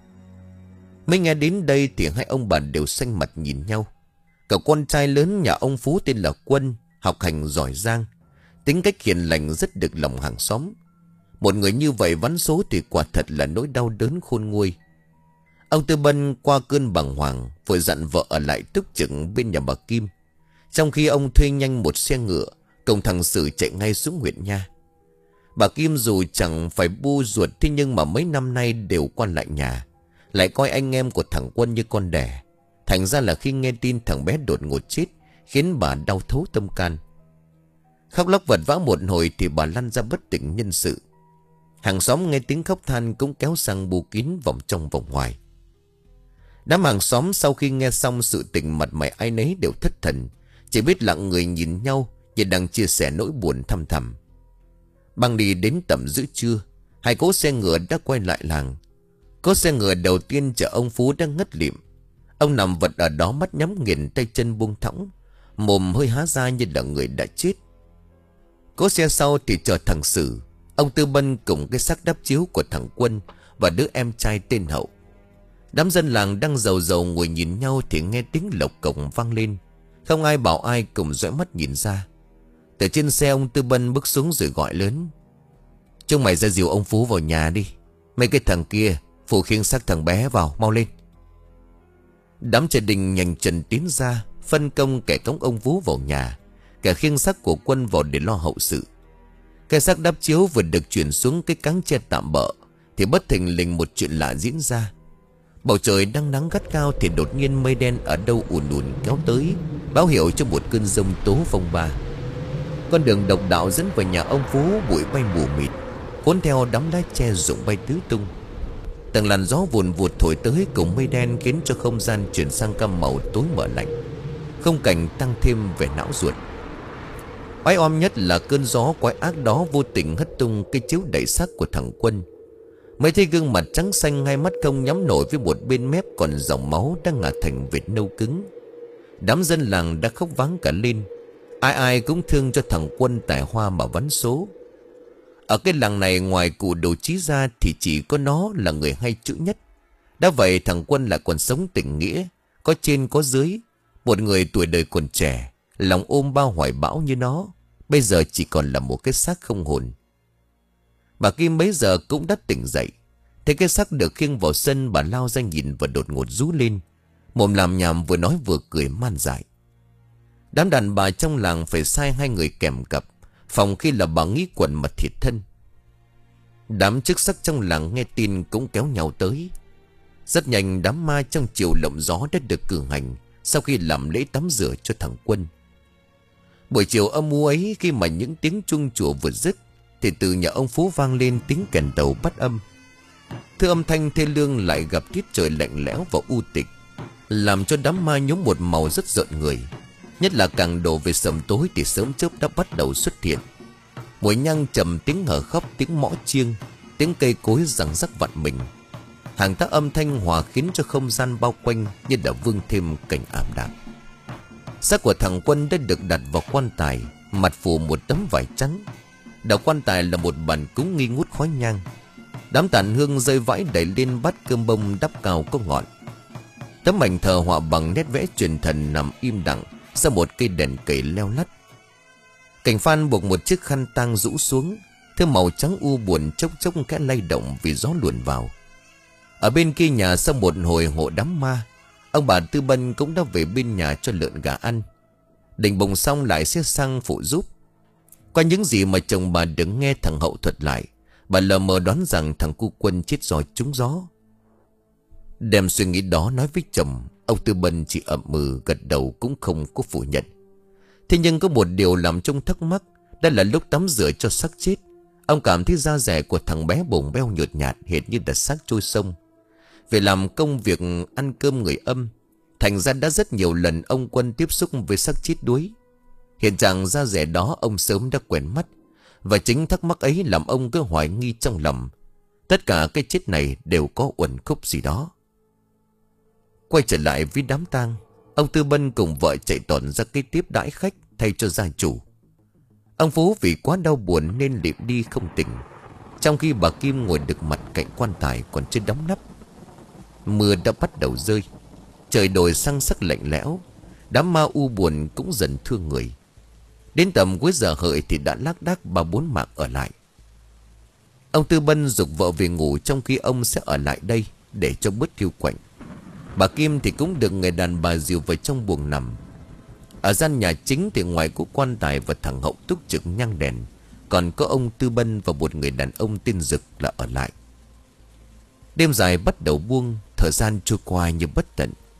Mới nghe đến đây thì hai ông bà đều xanh mặt nhìn nhau. Cậu con trai lớn nhà ông Phú tên là Quân, học hành giỏi giang, tính cách hiền lành, rất được lòng hàng xóm. Một người như vậy vắn số thì quả thật là nỗi đau đớn khôn nguôi. Ông Tư Bân qua cơn bàng hoàng, vội dặn vợ ở lại túc trực bên nhà bà Kim, trong khi ông thuê nhanh một xe ngựa cùng thằng Sử chạy ngay xuống huyện nha. Bà Kim dù chẳng phải bu ruột, thế nhưng mà mấy năm nay đều qua lại nhà, lại coi anh em của thằng Quân như con đẻ, Thành ra là khi nghe tin thằng bé đột ngột chết, khiến bà đau thấu tâm can. Khóc lóc vật vã một hồi thì bà lăn ra bất tỉnh nhân sự. Hàng xóm nghe tiếng khóc than cũng kéo sang bù kín vòng trong vòng ngoài. Đám hàng xóm sau khi nghe xong sự tình, mặt mày ai nấy đều thất thần, chỉ biết lặng người nhìn nhau và đang chia sẻ nỗi buồn thăm thẳm. Băng đi đến tầm giữa trưa, hai cỗ xe ngựa đã quay lại làng. Cỗ xe ngựa đầu tiên chở ông Phú đang ngất lịm. Ông nằm vật ở đó, mắt nhắm nghiền, tay chân buông thõng, mồm hơi há ra như là người đã chết. Cỗ xe sau thì chờ thằng Sử, ông Tư Bân cùng cái xác đắp chiếu của thằng Quân và đứa em trai tên Hậu. Đám dân làng đang rầu rầu ngồi nhìn nhau thì nghe tiếng lộc cộc vang lên. Không ai bảo ai, cùng dõi mắt nhìn ra. Từ trên xe ông Tư Bân bước xuống rồi gọi lớn: "Chúng mày ra dìu ông Phú vào nhà đi. Mấy cái thằng kia phụ khiêng xác thằng bé vào, mau lên." Đám gia đình nhanh chân tiến ra, phân công kẻ cõng ông Phú vào nhà, kẻ khiêng xác của Quân vào để lo hậu sự. Cái xác đắp chiếu vừa được chuyển xuống cái cáng tre tạm bợ thì bất thình lình một chuyện lạ diễn ra. Bầu trời đang nắng gắt cao thì đột nhiên mây đen ở đâu ùn ùn kéo tới, báo hiệu cho một cơn giông tố phong ba. Con đường độc đạo dẫn vào nhà ông Phú bụi bay mù mịt, cuốn theo đám lá tre rụng bay tứ tung. Từng làn gió vùn vụt thổi tới cùng mây đen khiến cho không gian chuyển sang cam màu tối mờ lạnh, không cảnh tăng thêm vẻ não ruột. Oái oăm nhất là cơn gió quái ác đó vô tình hất tung cái chiếu đậy xác của thằng Quân. Mới thấy gương mặt trắng xanh, hai mắt không nhắm nổi, với một bên mép còn dòng máu đang ngả thành vệt nâu cứng. Đám dân làng đã khóc váng cả lên. Ai ai cũng thương cho thằng Quân tài hoa mà vắn số. Ở cái làng này ngoài cụ Đồ Chí ra thì chỉ có nó là người hay chữ nhất. Đã vậy thằng Quân lại còn sống tình nghĩa, có trên có dưới. Một người tuổi đời còn trẻ, lòng ôm bao hoài bão như nó, bây giờ chỉ còn là một cái xác không hồn. Bà Kim bấy giờ cũng đã tỉnh dậy. Thấy cái xác được khiêng vào sân, bà lao ra nhìn và đột ngột rú lên, mồm làm nhảm vừa nói vừa cười man dại. Đám đàn bà trong làng phải sai hai người kèm cặp, phòng khi là bà Nghĩ Quần mà thiệt thân. Đám chức sắc trong làng nghe tin cũng kéo nhau tới. Rất nhanh đám ma trong chiều lộng gió đã được cử hành sau khi làm lễ tắm rửa cho thằng Quân. Buổi chiều âm u ấy, khi mà những tiếng chuông chùa vừa dứt thì từ nhà ông Phú vang lên tiếng kèn tàu bắt âm. Thứ âm thanh thê lương lại gặp tiết trời lạnh lẽo và u tịch, làm cho đám ma nhốm một màu rất rợn người. Nhất là càng đổ về sầm tối thì sớm chớp đã bắt đầu xuất hiện. Mùi nhang trầm, tiếng hở khóc, tiếng mõ chiêng, tiếng cây cối giằng rắc vặn mình. Hàng tác âm thanh hòa khiến cho không gian bao quanh như đã vương thêm cảnh ảm đạm. Xác của thằng Quân đã được đặt vào quan tài, mặt phủ một tấm vải trắng. Đầu quan tài là một bàn cúng nghi ngút khói nhang. Đám tàn hương rơi vãi đầy lên bát cơm bông đắp cao có ngọn. Tấm ảnh thờ họa bằng nét vẽ truyền thần nằm im lặng sau một cây đèn cầy leo lắt. Cảnh Phan buộc một chiếc khăn tang rũ xuống, thứ màu trắng u buồn chốc chốc khẽ lay động vì gió luồn vào. Ở bên kia nhà, sau một hồi hộ đám ma, ông bà Tư Bân cũng đã về bên nhà cho lợn gà ăn. Định bồng xong lại sẽ sang phụ giúp. Qua những gì mà chồng bà được nghe thằng Hậu thuật lại, bà lờ mờ đoán rằng thằng cu Quân chết do trúng gió. Đem suy nghĩ đó nói với chồng, ông Tư Bân chỉ ậm ừ gật đầu cũng không có phủ nhận. Thế nhưng có một điều làm trông thắc mắc, đó là lúc tắm rửa cho xác chết, ông cảm thấy da dẻ của thằng bé bồng beo nhợt nhạt, hệt như đặt xác trôi sông. Về làm công việc ăn cơm người âm, thành ra đã rất nhiều lần ông Quân tiếp xúc với xác chết đuối. Hiện trạng da dẻ đó ông sớm đã quen mắt, và chính thắc mắc ấy làm ông cứ hoài nghi trong lòng. Tất cả cái chết này đều có uẩn khúc gì đó. Quay trở lại với đám tang, ông Tư Bân cùng vợ chạy toàn ra cái tiếp đãi khách thay cho gia chủ. Ông Phú vì quá đau buồn nên liệm đi không tỉnh, trong khi bà Kim ngồi đực mặt cạnh quan tài còn chưa đóng nắp. Mưa đã bắt đầu rơi, trời đổi sang sắc lạnh lẽo. Đám ma u buồn cũng dần thương người. Đến tầm cuối giờ hợi thì đã lác đác ba bốn mạng ở lại. Ông Tư Bân giục vợ về ngủ, trong khi ông sẽ ở lại đây để cho bớt thiêu quạnh. Bà Kim thì cũng được người đàn bà dìu vào trong buồng nằm. Ở gian nhà chính thì ngoài của quan tài và thằng Hậu túc trực nhang đèn, còn có ông Tư Bân và một người đàn ông tên Dực là ở lại. Đêm dài bắt đầu buông, thời gian trôi qua như bất tận.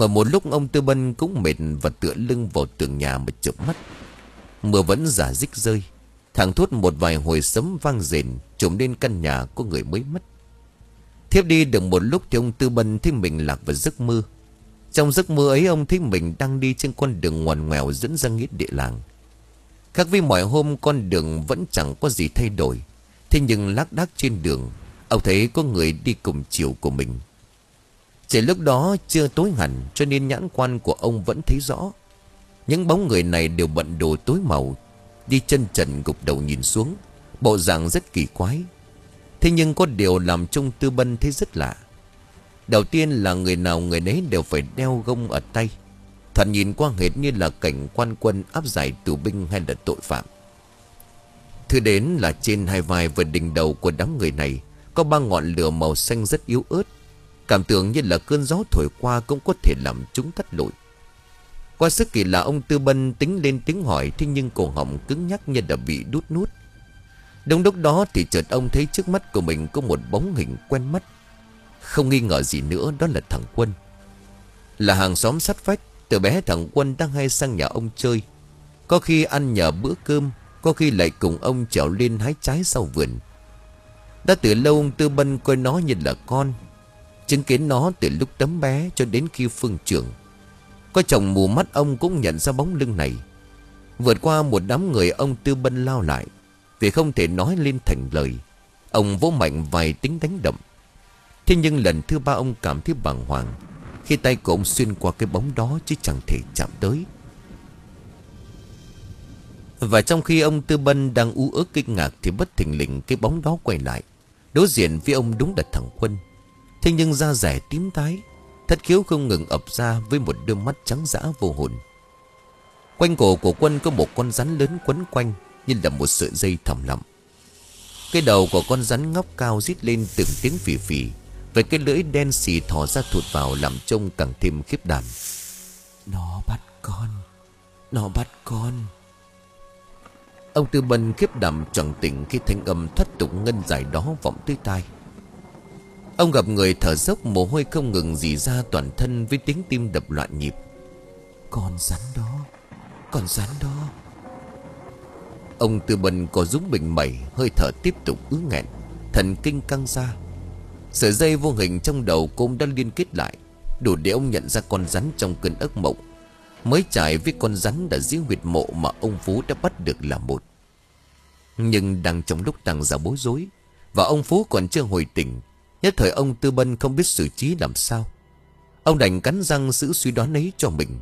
Ngồi một lúc ông Tư Bân cũng mệt và tựa lưng vào tường nhà mà chợp mắt. Mưa vẫn rả rích rơi. Thẳng thốt một vài hồi sấm vang rền trùm lên căn nhà có người mới mất. Thiếp đi được một lúc thì ông Tư Bân thấy mình lạc vào giấc mơ. Trong giấc mơ ấy ông thấy mình đang đi trên con đường ngoằn ngoèo dẫn ra nghĩa địa làng. Khác với mọi hôm con đường vẫn chẳng có gì thay đổi. Thế nhưng lác đác trên đường ông thấy có người đi cùng chiều của mình. Chỉ lúc đó chưa tối hẳn cho nên nhãn quan của ông vẫn thấy rõ. Những bóng người này đều bận đồ tối màu, đi chân trần gục đầu nhìn xuống, bộ dạng rất kỳ quái. Thế nhưng có điều làm trông Tư Bân thấy rất lạ. Đầu tiên là người nào người nấy đều phải đeo gông ở tay. Thoạt nhìn qua hệt như là cảnh quan quân áp giải tù binh hay là tội phạm. Thứ đến là trên hai vai và đỉnh đầu của đám người này có ba ngọn lửa màu xanh rất yếu ớt. Cảm tưởng như là cơn gió thổi qua cũng có thể làm chúng tắt lụi. Qua sức kỳ lạ ông Tư Bân tính lên tiếng hỏi, thế nhưng cổ họng cứng nhắc như đã bị đút nút. Đúng lúc đó thì chợt ông thấy trước mắt của mình có một bóng hình quen mắt. Không nghi ngờ gì nữa, đó là thằng Quân. Là hàng xóm sát vách. Từ bé thằng Quân đang hay sang nhà ông chơi. Có khi ăn nhờ bữa cơm, có khi lại cùng ông trèo lên hái trái sau vườn. Đã từ lâu ông Tư Bân coi nó như là con, chứng kiến nó từ lúc tấm bé cho đến khi phương trưởng. Có chồng mù mắt ông cũng nhận ra bóng lưng này. Vượt qua một đám người ông Tư Bân lao lại. Vì không thể nói lên thành lời, ông vỗ mạnh vài tính đánh đậm. Thế nhưng lần thứ ba ông cảm thấy bàng hoàng khi tay của ông xuyên qua cái bóng đó chứ chẳng thể chạm tới. Và trong khi ông Tư Bân đang ú ớ kinh ngạc thì bất thình lình cái bóng đó quay lại. Đối diện với ông đúng là thằng Quân. Thế nhưng da rẻ tím tái, thất khiếu không ngừng ập ra với một đôi mắt trắng dã vô hồn. Quanh cổ của Quân có một con rắn lớn quấn quanh như là một sợi dây thòng lọng. Cái đầu của con rắn ngóc cao rít lên từng tiếng phì phì, với cái lưỡi đen xì thò ra thụt vào làm trông càng thêm khiếp đảm. Nó bắt con, nó bắt con. Ông Tư Bân khiếp đảm choàng tỉnh khi thanh âm thoát tục ngân dài đó vọng tới tai. Ông gặp người thở dốc, mồ hôi không ngừng rỉ ra toàn thân với tiếng tim đập loạn nhịp. Con rắn đó, con rắn đó. Ông Tư Bân có rúng bình mẩy, hơi thở tiếp tục ứ nghẹn, thần kinh căng ra. Sợi dây vô hình trong đầu cũng đã liên kết lại, đủ để ông nhận ra con rắn trong cơn ác mộng mới trải với con rắn đã giết huyệt mộ mà ông Phú đã bắt được là một. Nhưng đang trong lúc đang ra bối rối và ông Phú còn chưa hồi tỉnh, nhất thời ông Tư Bân không biết xử trí làm sao. Ông đành cắn răng giữ suy đoán ấy cho mình.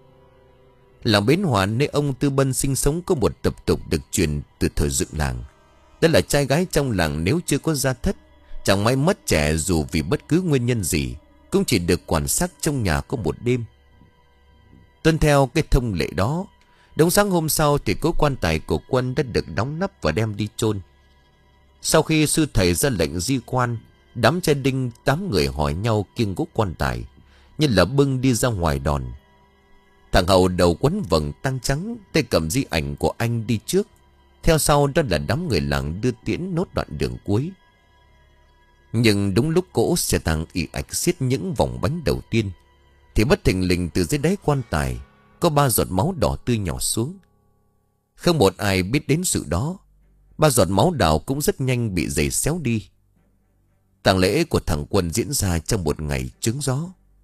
Làng Bến Hòa nơi ông Tư Bân sinh sống có một tập tục được truyền từ thời dựng làng. Đó là trai gái trong làng nếu chưa có gia thất, chẳng may mất trẻ dù vì bất cứ nguyên nhân gì, cũng chỉ được quan sát trong nhà có một đêm. Tuân theo cái thông lệ đó, đúng sáng hôm sau thì cố quan tài của Quân đã được đóng nắp và đem đi chôn. Sau khi sư thầy ra lệnh di quan, đám trai đinh tám người hỏi nhau kiêng cố quan tài, như là bưng đi ra ngoài đòn. Thằng Hậu đầu quấn vầng tang trắng, tay cầm di ảnh của anh đi trước, theo sau đó là đám người làng đưa tiễn nốt đoạn đường cuối. Nhưng đúng lúc cỗ xe tăng ì ạch xiết những vòng bánh đầu tiên, thì bất thình lình từ dưới đáy quan tài có ba giọt máu đỏ tươi nhỏ xuống. Không một ai biết đến sự đó. Ba giọt máu đào cũng rất nhanh bị giày xéo đi. Tang lễ của thằng Quân diễn ra trong một ngày chướng gió.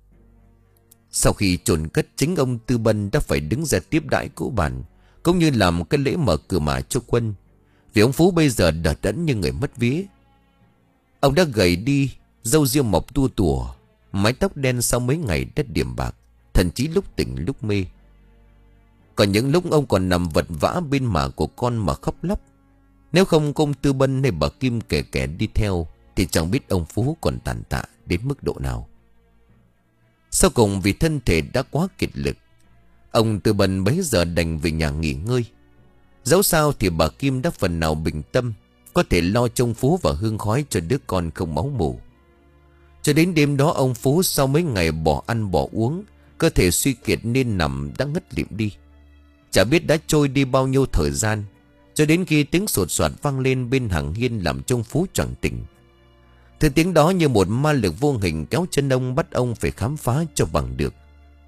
Sau khi chôn cất, chính ông Tư Bân đã phải đứng ra tiếp đãi cỗ bàn, cũng như làm cái lễ mở cửa mả cho Quân, vì ông Phú bây giờ đờ đẫn như người mất vía. Ông đã gầy đi, râu ria mọc tua tủa, mái tóc đen sau mấy ngày đã điểm bạc, thậm chí lúc tỉnh lúc mê. Còn những lúc ông còn nằm vật vã bên mả của con mà khóc lóc. Nếu không công Tư Bân hay bà Kim kẻ kẻ đi theo thì chẳng biết ông Phú còn tàn tạ đến mức độ nào. Sau cùng vì thân thể đã quá kiệt lực, ông Tư Bân bấy giờ đành về nhà nghỉ ngơi. Dẫu sao thì bà Kim đã phần nào bình tâm, có thể lo trông Phú và hương khói cho đứa con không máu mủ. Cho đến đêm đó ông Phú sau mấy ngày bỏ ăn bỏ uống, cơ thể suy kiệt nên nằm đã ngất lịm đi. Chả biết đã trôi đi bao nhiêu thời gian, cho đến khi tiếng sột soạt vang lên bên hàng hiên làm trông Phú choàng tỉnh. Thứ tiếng đó như một ma lực vô hình kéo chân ông, bắt ông phải khám phá cho bằng được.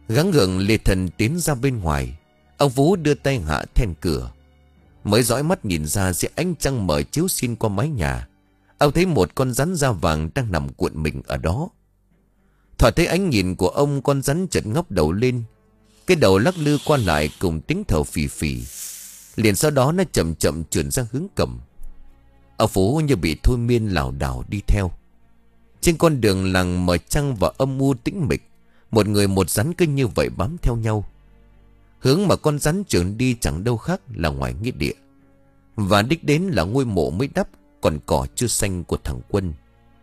Gắng gượng Lê Thần tiến ra bên ngoài. Ông Phú đưa tay hạ then cửa. Mới dõi mắt nhìn ra dưới ánh trăng mờ chiếu xin qua mái nhà, ông thấy một con rắn da vàng đang nằm cuộn mình ở đó. Thỏa thấy ánh nhìn của ông, con rắn chợt ngóc đầu lên. Cái đầu lắc lư qua lại cùng tiếng thở phì phì. Liền sau đó nó chậm chậm chuyển ra hướng cầm. Ông Phú như bị thôi miên lảo đảo đi theo. Trên con đường làng mờ trăng và âm u tĩnh mịch, một người một rắn cứ như vậy bám theo nhau. Hướng mà con rắn chuyển đi chẳng đâu khác là ngoài nghĩa địa, và đích đến là ngôi mộ mới đắp, còn cỏ chưa xanh của thằng Quân.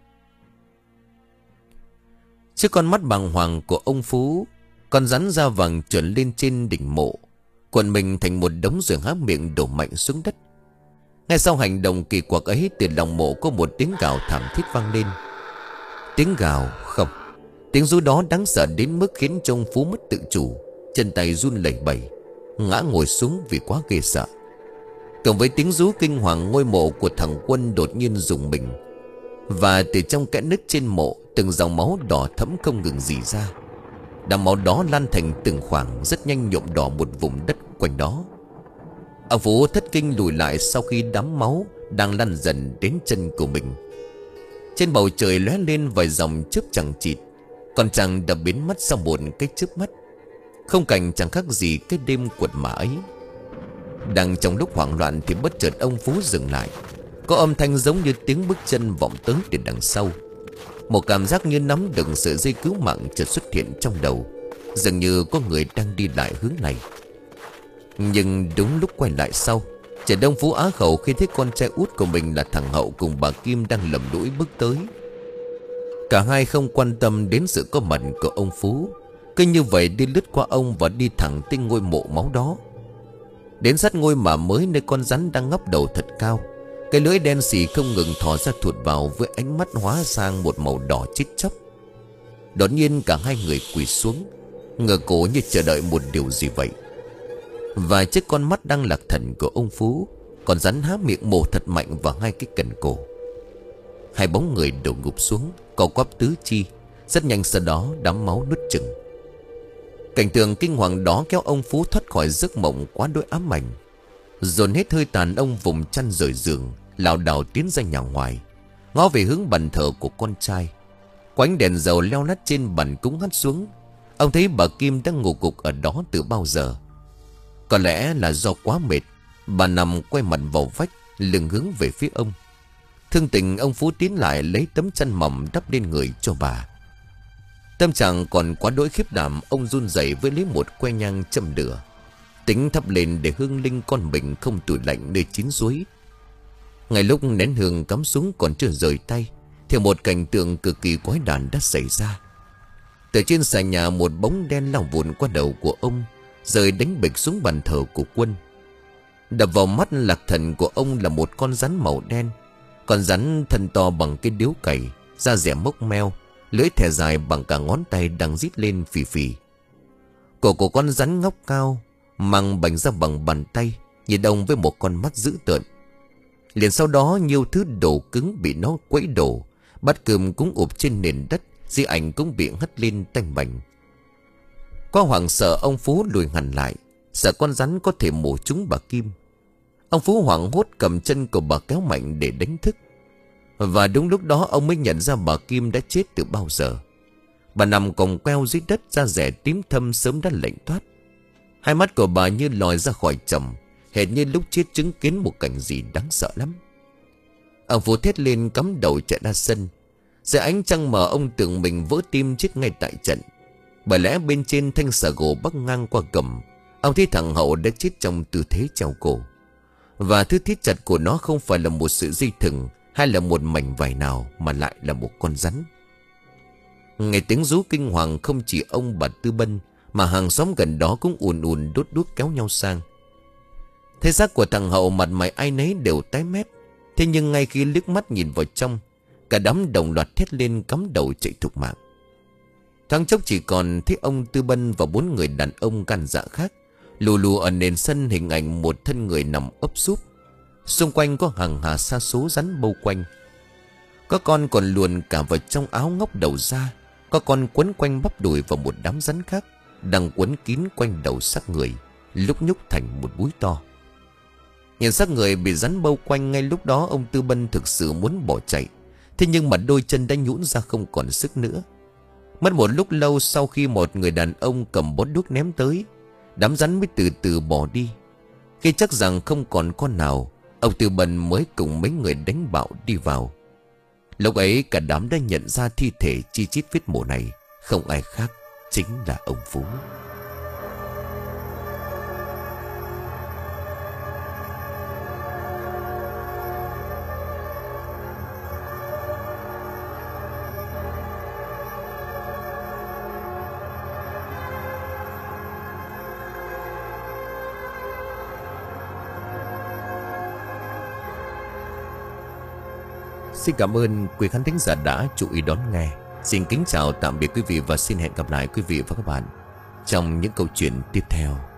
Trước con mắt bàng hoàng của ông Phú, con rắn da vàng trườn lên trên đỉnh mộ, cuộn mình thành một đống rồi há miệng đổ mạnh xuống đất. Ngay sau hành động kỳ quặc ấy, từ lòng mộ có một tiếng gào thảm thiết vang lên. Tiếng gào không, tiếng rú đó đáng sợ đến mức khiến cho ông Phú mất tự chủ, chân tay run lẩy bẩy, ngã ngồi xuống vì quá ghê sợ. Cộng với tiếng rú kinh hoàng, ngôi mộ của thằng Quân đột nhiên rùng mình, và từ trong kẽ nứt trên mộ, từng dòng máu đỏ thẫm không ngừng rỉ ra. Đám máu đó lan thành từng khoảng, rất nhanh nhuộm đỏ một vùng đất quanh đó. Ông Phú thất kinh lùi lại sau khi đám máu đang lăn dần đến chân của mình. Trên bầu trời lóe lên vài dòng chớp chằng chịt, còn chàng đã biến mất sau một cái chớp mắt. Không cảnh chẳng khác gì cái đêm quật mã ấy. Đang trong lúc hoảng loạn thì bất chợt ông Phú dừng lại. Có âm thanh giống như tiếng bước chân vọng tới từ đằng sau. Một cảm giác như nắm được sợi dây cứu mạng chợt xuất hiện trong đầu, dường như có người đang đi lại hướng này. Nhưng đúng lúc quay lại sau, chợt ông Phú á khẩu khi thấy con trai út của mình là thằng Hậu cùng bà Kim đang lầm lũi bước tới. Cả hai không quan tâm đến sự có mặt của ông Phú, cứ như vậy đi lướt qua ông và đi thẳng tới ngôi mộ máu đó. Đến sát ngôi mả mới nơi con rắn đang ngóc đầu thật cao, cái lưỡi đen xì không ngừng thò ra thụt vào với ánh mắt hóa sang một màu đỏ chết chóc. Đột nhiên cả hai người quỳ xuống, ngửa cổ như chờ đợi một điều gì vậy. Và chiếc con mắt đang lạc thần của ông Phú, con rắn há miệng mổ thật mạnh vào hai cái cần cổ. Hai bóng người đổ ngụp xuống, co quắp tứ chi. Rất nhanh sau đó đám máu nuốt chửng. Cảnh tượng kinh hoàng đó kéo ông Phú thoát khỏi giấc mộng quá đỗi ám ảnh. Dồn hết hơi tàn, ông vùng chăn rời giường, lảo đảo tiến ra nhà ngoài, ngó về hướng bàn thờ của con trai. Quánh đèn dầu leo lắt trên bàn cúng hắt xuống. Ông thấy bà Kim đang ngủ gục ở đó từ bao giờ. Có lẽ là do quá mệt, bà nằm quay mặt vào vách, lưng hướng về phía ông. Thương tình, ông Phú tiến lại lấy tấm chăn mỏng đắp lên người cho bà. Tâm trạng còn quá đỗi khiếp đảm, ông run rẩy với lấy một que nhang châm lửa, tính thắp lên để hương linh con mình không tủi lạnh nơi chín suối. Ngay lúc nén hương cắm xuống còn chưa rời tay, thì một cảnh tượng cực kỳ quái đản đã xảy ra. Từ trên xà nhà, một bóng đen lao vụn qua đầu của ông, rồi đánh bịch xuống bàn thờ của Quân. Đập vào mắt lạc thần của ông là một con rắn màu đen. Con rắn thân to bằng cái điếu cày, da dẻ mốc meo, lưỡi thè dài bằng cả ngón tay đang rít lên phì phì. Cổ của con rắn ngóc cao, măng bành ra bằng bàn tay, nhìn ông với một con mắt dữ tợn. Liền sau đó nhiều thứ đồ cứng bị nó quẫy đổ, bát cơm cũng ụp trên nền đất, di ảnh cũng bị hất lên tanh bành. Có hoảng sợ, ông Phú lùi hẳn lại, sợ con rắn có thể mổ trúng bà Kim. Ông Phú hoảng hốt cầm chân của bà kéo mạnh để đánh thức. Và đúng lúc đó ông mới nhận ra bà Kim đã chết từ bao giờ. Bà nằm còng queo dưới đất, da rẻ tím thâm sớm đã lạnh toát. Hai mắt của bà như lòi ra khỏi tròng, hệt như lúc chết chứng kiến một cảnh gì đáng sợ lắm. Ông Phú thét lên cắm đầu chạy ra sân. Dưới ánh trăng mờ, ông tưởng mình vỡ tim chết ngay tại trận. Bởi lẽ bên trên thanh xà gỗ bắc ngang qua cầm, ông thấy thằng Hậu đã chết trong tư thế treo cổ. Và thứ thiết chặt của nó không phải là một sợi dây thừng hay là một mảnh vải nào, mà lại là một con rắn. Nghe tiếng rú kinh hoàng, không chỉ ông bà Tư Bân mà hàng xóm gần đó cũng ùn ùn đốt đuốc kéo nhau sang. Thấy xác của thằng Hậu, mặt mày ai nấy đều tái mét. Thế nhưng ngay khi liếc mắt nhìn vào trong, cả đám đồng loạt thét lên cắm đầu chạy thục mạng. Thoáng chốc chỉ còn thấy ông Tư Bân và bốn người đàn ông gan dạ khác lù lù ở nền sân, hình ảnh một thân người nằm ấp súp. Xung quanh có hàng hà sa số rắn bâu quanh. Có con còn luồn cả vào trong áo ngóc đầu ra, có con quấn quanh bắp đùi vào một đám rắn khác, đang quấn kín quanh đầu xác người, lúc nhúc thành một búi to. Nhìn xác người bị rắn bâu quanh, ngay lúc đó ông Tư Bân thực sự muốn bỏ chạy. Thế nhưng mà đôi chân đã nhũn ra không còn sức nữa. Mất một lúc lâu sau khi một người đàn ông cầm bó đuốc ném tới, đám rắn mới từ từ bỏ đi. Khi chắc rằng không còn con nào, ông Tư Bân mới cùng mấy người đánh bạo đi vào. Lúc ấy cả đám đã nhận ra thi thể chi chít vết mổ này không ai khác chính là ông Phú. Xin cảm ơn quý khán thính giả đã chú ý đón nghe. Xin kính chào tạm biệt quý vị và xin hẹn gặp lại quý vị và các bạn trong những câu chuyện tiếp theo.